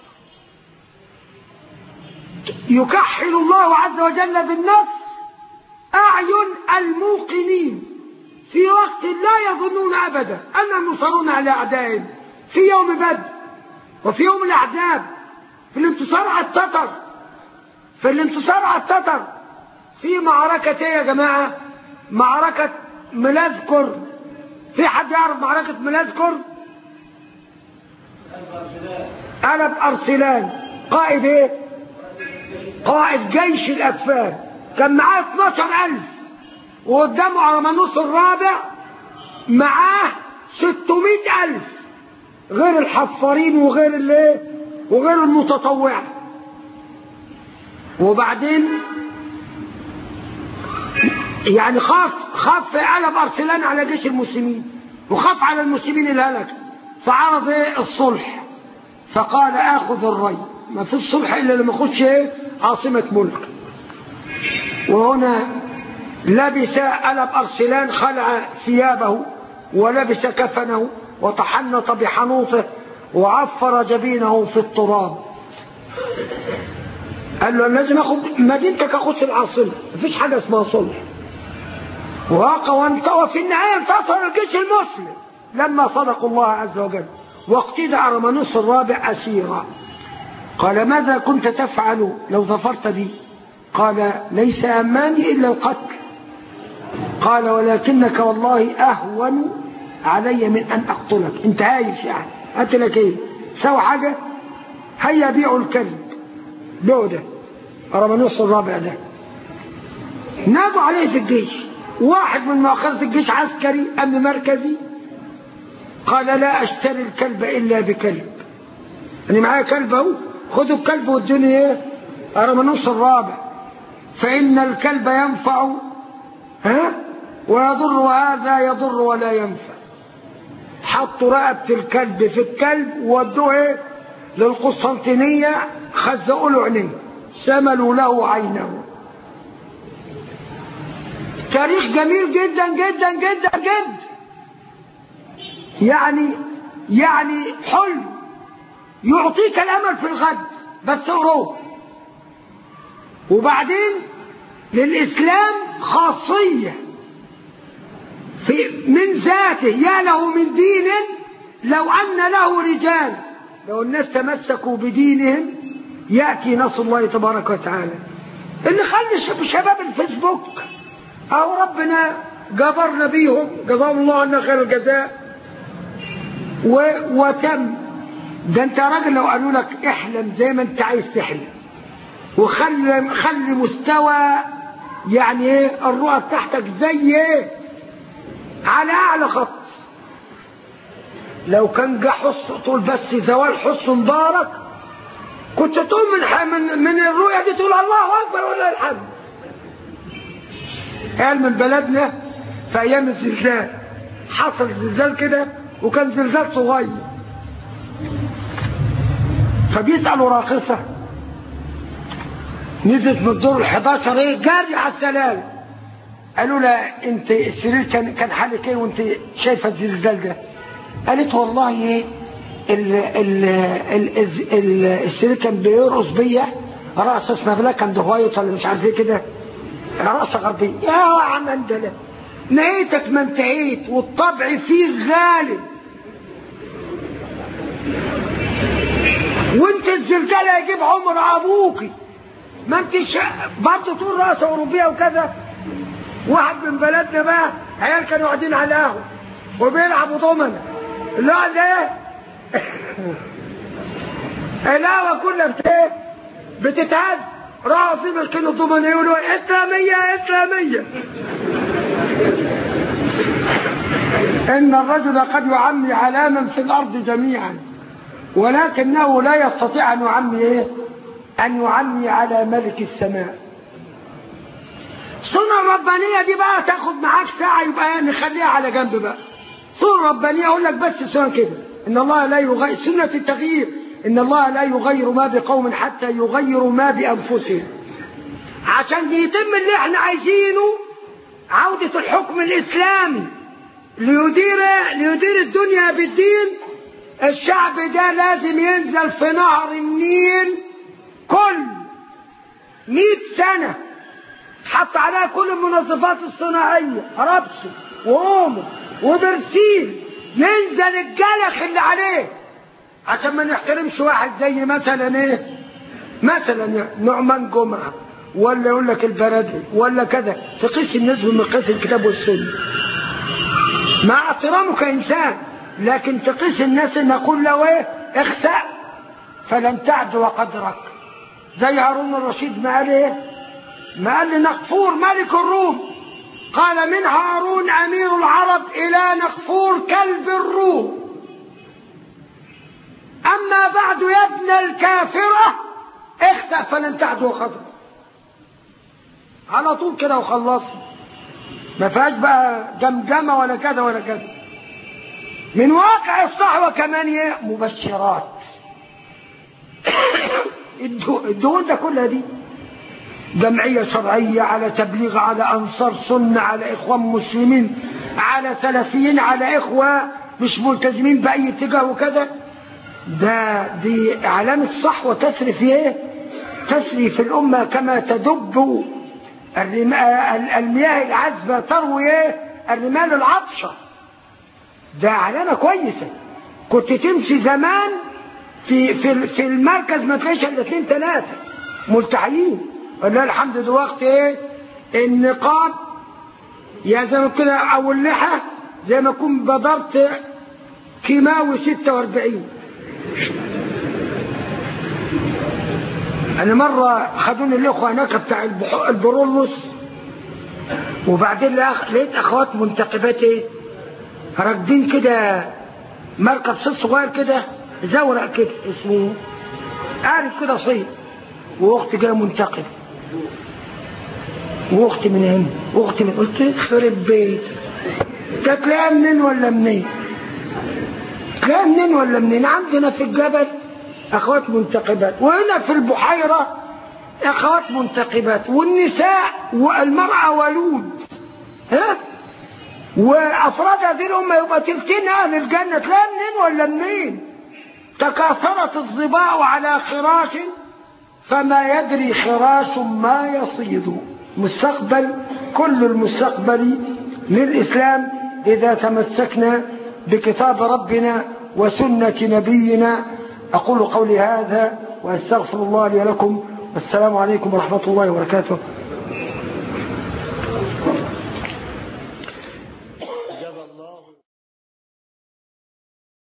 يكحل الله عز وجل بالنصر أعين الموقنين في وقت لا يظنون أبدا أنهم ينصرون على أعدائهم، في يوم بدر وفي يوم الأحزاب، في الانتصار على التتر، في الانتصار على التتر في معركة ايه يا جماعة؟ معركة ملازكر. في حد يعرف معركة ملازكر؟ قلب أرسلان قائد ايه؟ قائد جيش الأكفان، كان معاه اثناشر ألف وقدامه أرمنوس الرابع معاه ستمائة ألف غير الحفارين وغير الايه وغير المتطوع. وبعدين يعني خاف خاف قلب أرسلان على جيش المسلمين وخاف على المسلمين الهلك، فعرض ايه؟ الصلح. فقال اخذ الري، ما في الصلح الا لما اخدش ايه؟ عاصمة ملك. وهنا لبس قلب أرسلان، خلع ثيابه ولبس كفنه وتحنط بحنوطه وعفر جبينه في التراب. قال له لازم اخد مدينتك، اخد العاصمة، مفيش حاجة اسمها صلح. وقى وانتوى في النهاية انتصر الجيش المسلم لما صدقوا الله عز وجل، واقتدى أرمنوس الرابع أسيرا. قال ماذا كنت تفعل لو ظفرت بي؟ قال ليس أماني إلا القتل. قال ولكنك والله أهون علي من أن أقتلك. انت عايش يعني قتلك ايه؟ سوى حاجة؟ هيا بيعوا الكلب، بيعوا ده أرمنوس الرابع ده. نادوا عليه في الجيش، واحد من مؤخذة الجيش عسكري أمن مركزي قال لا أشتري الكلب إلا بكلب. أنا معايا كلب أهو، خدوا الكلب وادوني إيه؟ أرمنوس الرابع، فإن الكلب ينفع ها ويضر وهذا يضر ولا ينفع. حطوا رقبة الكلب في الكلب وودوه إيه؟ للقسطنطينية، خزقوا له عينيه، سملوا له عينه. تاريخ جميل جدا جدا جدا جدا، يعني يعني حلم يعطيك الامل في الغد، بس اقروه. وبعدين للاسلام خاصيه في من ذاته، يا له من دين لو ان له رجال، لو الناس تمسكوا بدينهم ياتي نصر الله تبارك وتعالى. اللي خلي شباب الفيسبوك أو ربنا جبرنا بيهم جزاهم الله عنا خير الجزاء و... وتم. ده انت يا راجل لو قالوا لك احلم زي ما انت عايز تحلم، وخلي خلي مستوى يعني ايه الرؤى بتاعتك زي ايه على اعلى خط. لو كان جه حسن طول بس زوال حسن مبارك كنت تقول من من, من الرؤيا دي تقول الله اكبر ولا الحمد. قال من بلدنا في ايام الزلزال حصل زلزال كده، وكان زلزال صغير، فبيسألوا راقصة نزلت من الدور الحداشر ايه جاري على السلام. قالوا لها انت السرير كان كان حالك ايه وانت شايفه الزلزال ده؟ قالت والله ايه السرير كان بيرقص بيا رقصة اسمها بلاك اند وايت ولا مش عارف ايه كده، رقصة غربية. يا عم انت لا نهيتك ما انتهيت، والطبع فيه غالب، وانت الزلزال يجيب عمر ابوكي، ما انت برضه تقول رقصة اوروبية وكذا. واحد من بلدنا بقى عيال كانوا قاعدين على القهوة وبيلعبوا ضمنة، لا ده القهوة كلها بت بتتهز، راحوا في مسكين الضمنة يقولوا اسلامية اسلامية. ان الرجل قد يعمي على في الارض جميعا، ولكنه لا يستطيع ان يعمي ايه؟ ان يعمي على ملك السماء. سنة ربانية دي بقى تاخد معاك ساعة، يبقى نخليها على جنب بقى. سنة ربانية اقول لك بس سنة كده، ان الله لا يغير، سنة التغيير، ان الله لا يغير ما بقوم حتى يغيروا ما بانفسهم. عشان يتم اللي احنا عايزينه، عودة الحكم الاسلامي ليدير ليدير الدنيا بالدين، الشعب ده لازم ينزل في نهر النيل كل مئة سنة، حط عليها كل المنظفات الصناعية، ربسه وأومه وبرسيل، ينزل الجلخ اللي عليه، عشان ما نحترمش واحد زي مثلا ايه، مثلا نعمان جمعة، ولا يقول لك البرادعي ولا كذا، تقيس الناس بمقياس الكتاب والسنة مع احترامه كإنسان، لكن تقيس الناس ان اقول له ايه اخسأ فلن تعد وقدرك. زي هارون الرشيد ما قال ايه؟ ما قال لنقفور ملك الروم، قال من هارون امير العرب الى نقفور كلب الروم، اما بعد يا ابن الكافرة اخسأ فلن تعد وقدرك. على طول كده وخلصنا، ما فيهاش بقى جمجمة ولا كذا ولا كذا. من واقع الصحوة كمان ايه؟ مبشرات. الدول ده كلها دي جمعية شرعية، على تبليغ، على أنصار سنة، على إخوان مسلمين، على سلفيين، على إخوة مش ملتزمين بأي اتجاه وكذا. ده دي علامة صحوة تسري في ايه؟ تسري في الأمة كما تدب المياه العذبة تروي ايه؟ الرمال العطشة. ده علامة كويسة. كنت تمشي زمان في في في المركز ما تلاقيش الا اثنين ثلاثة ملتحيين، ولله الحمد دلوقتي ايه؟ النقاب يا زي ما كده او اللحى زي ما اكون بدرت كيماوي ستة وأربعين. انا مرة خدوني الاخوة هناك بتاع البرولوس، وبعدين لقيت اخوات منتقبات ايه راكبين كده مركب صيد صغير كده زورق كده اسمه عارف كده صيد، واختي جايه منتقبه، واختي من هنا واختي من، قلت يخرب بيت، تلاقيها منين ولا منين؟ تلاقيها منين ولا منين؟ عندنا في الجبل اخوات منتقبات، وهنا في البحيره اخوات منتقبات، والنساء والمراه ولود، ها؟ وافراد هذه الامه يبقى تلتين اهل الجنه، تلاقيها منين ولا منين؟ تكاثرت الظباء على خراش فما يدري خراش ما يصيد. مستقبل، كل المستقبل للإسلام إذا تمسكنا بكتاب ربنا وسنة نبينا. أقول قولي هذا وأستغفر الله لي ولكم، والسلام عليكم ورحمة الله وبركاته.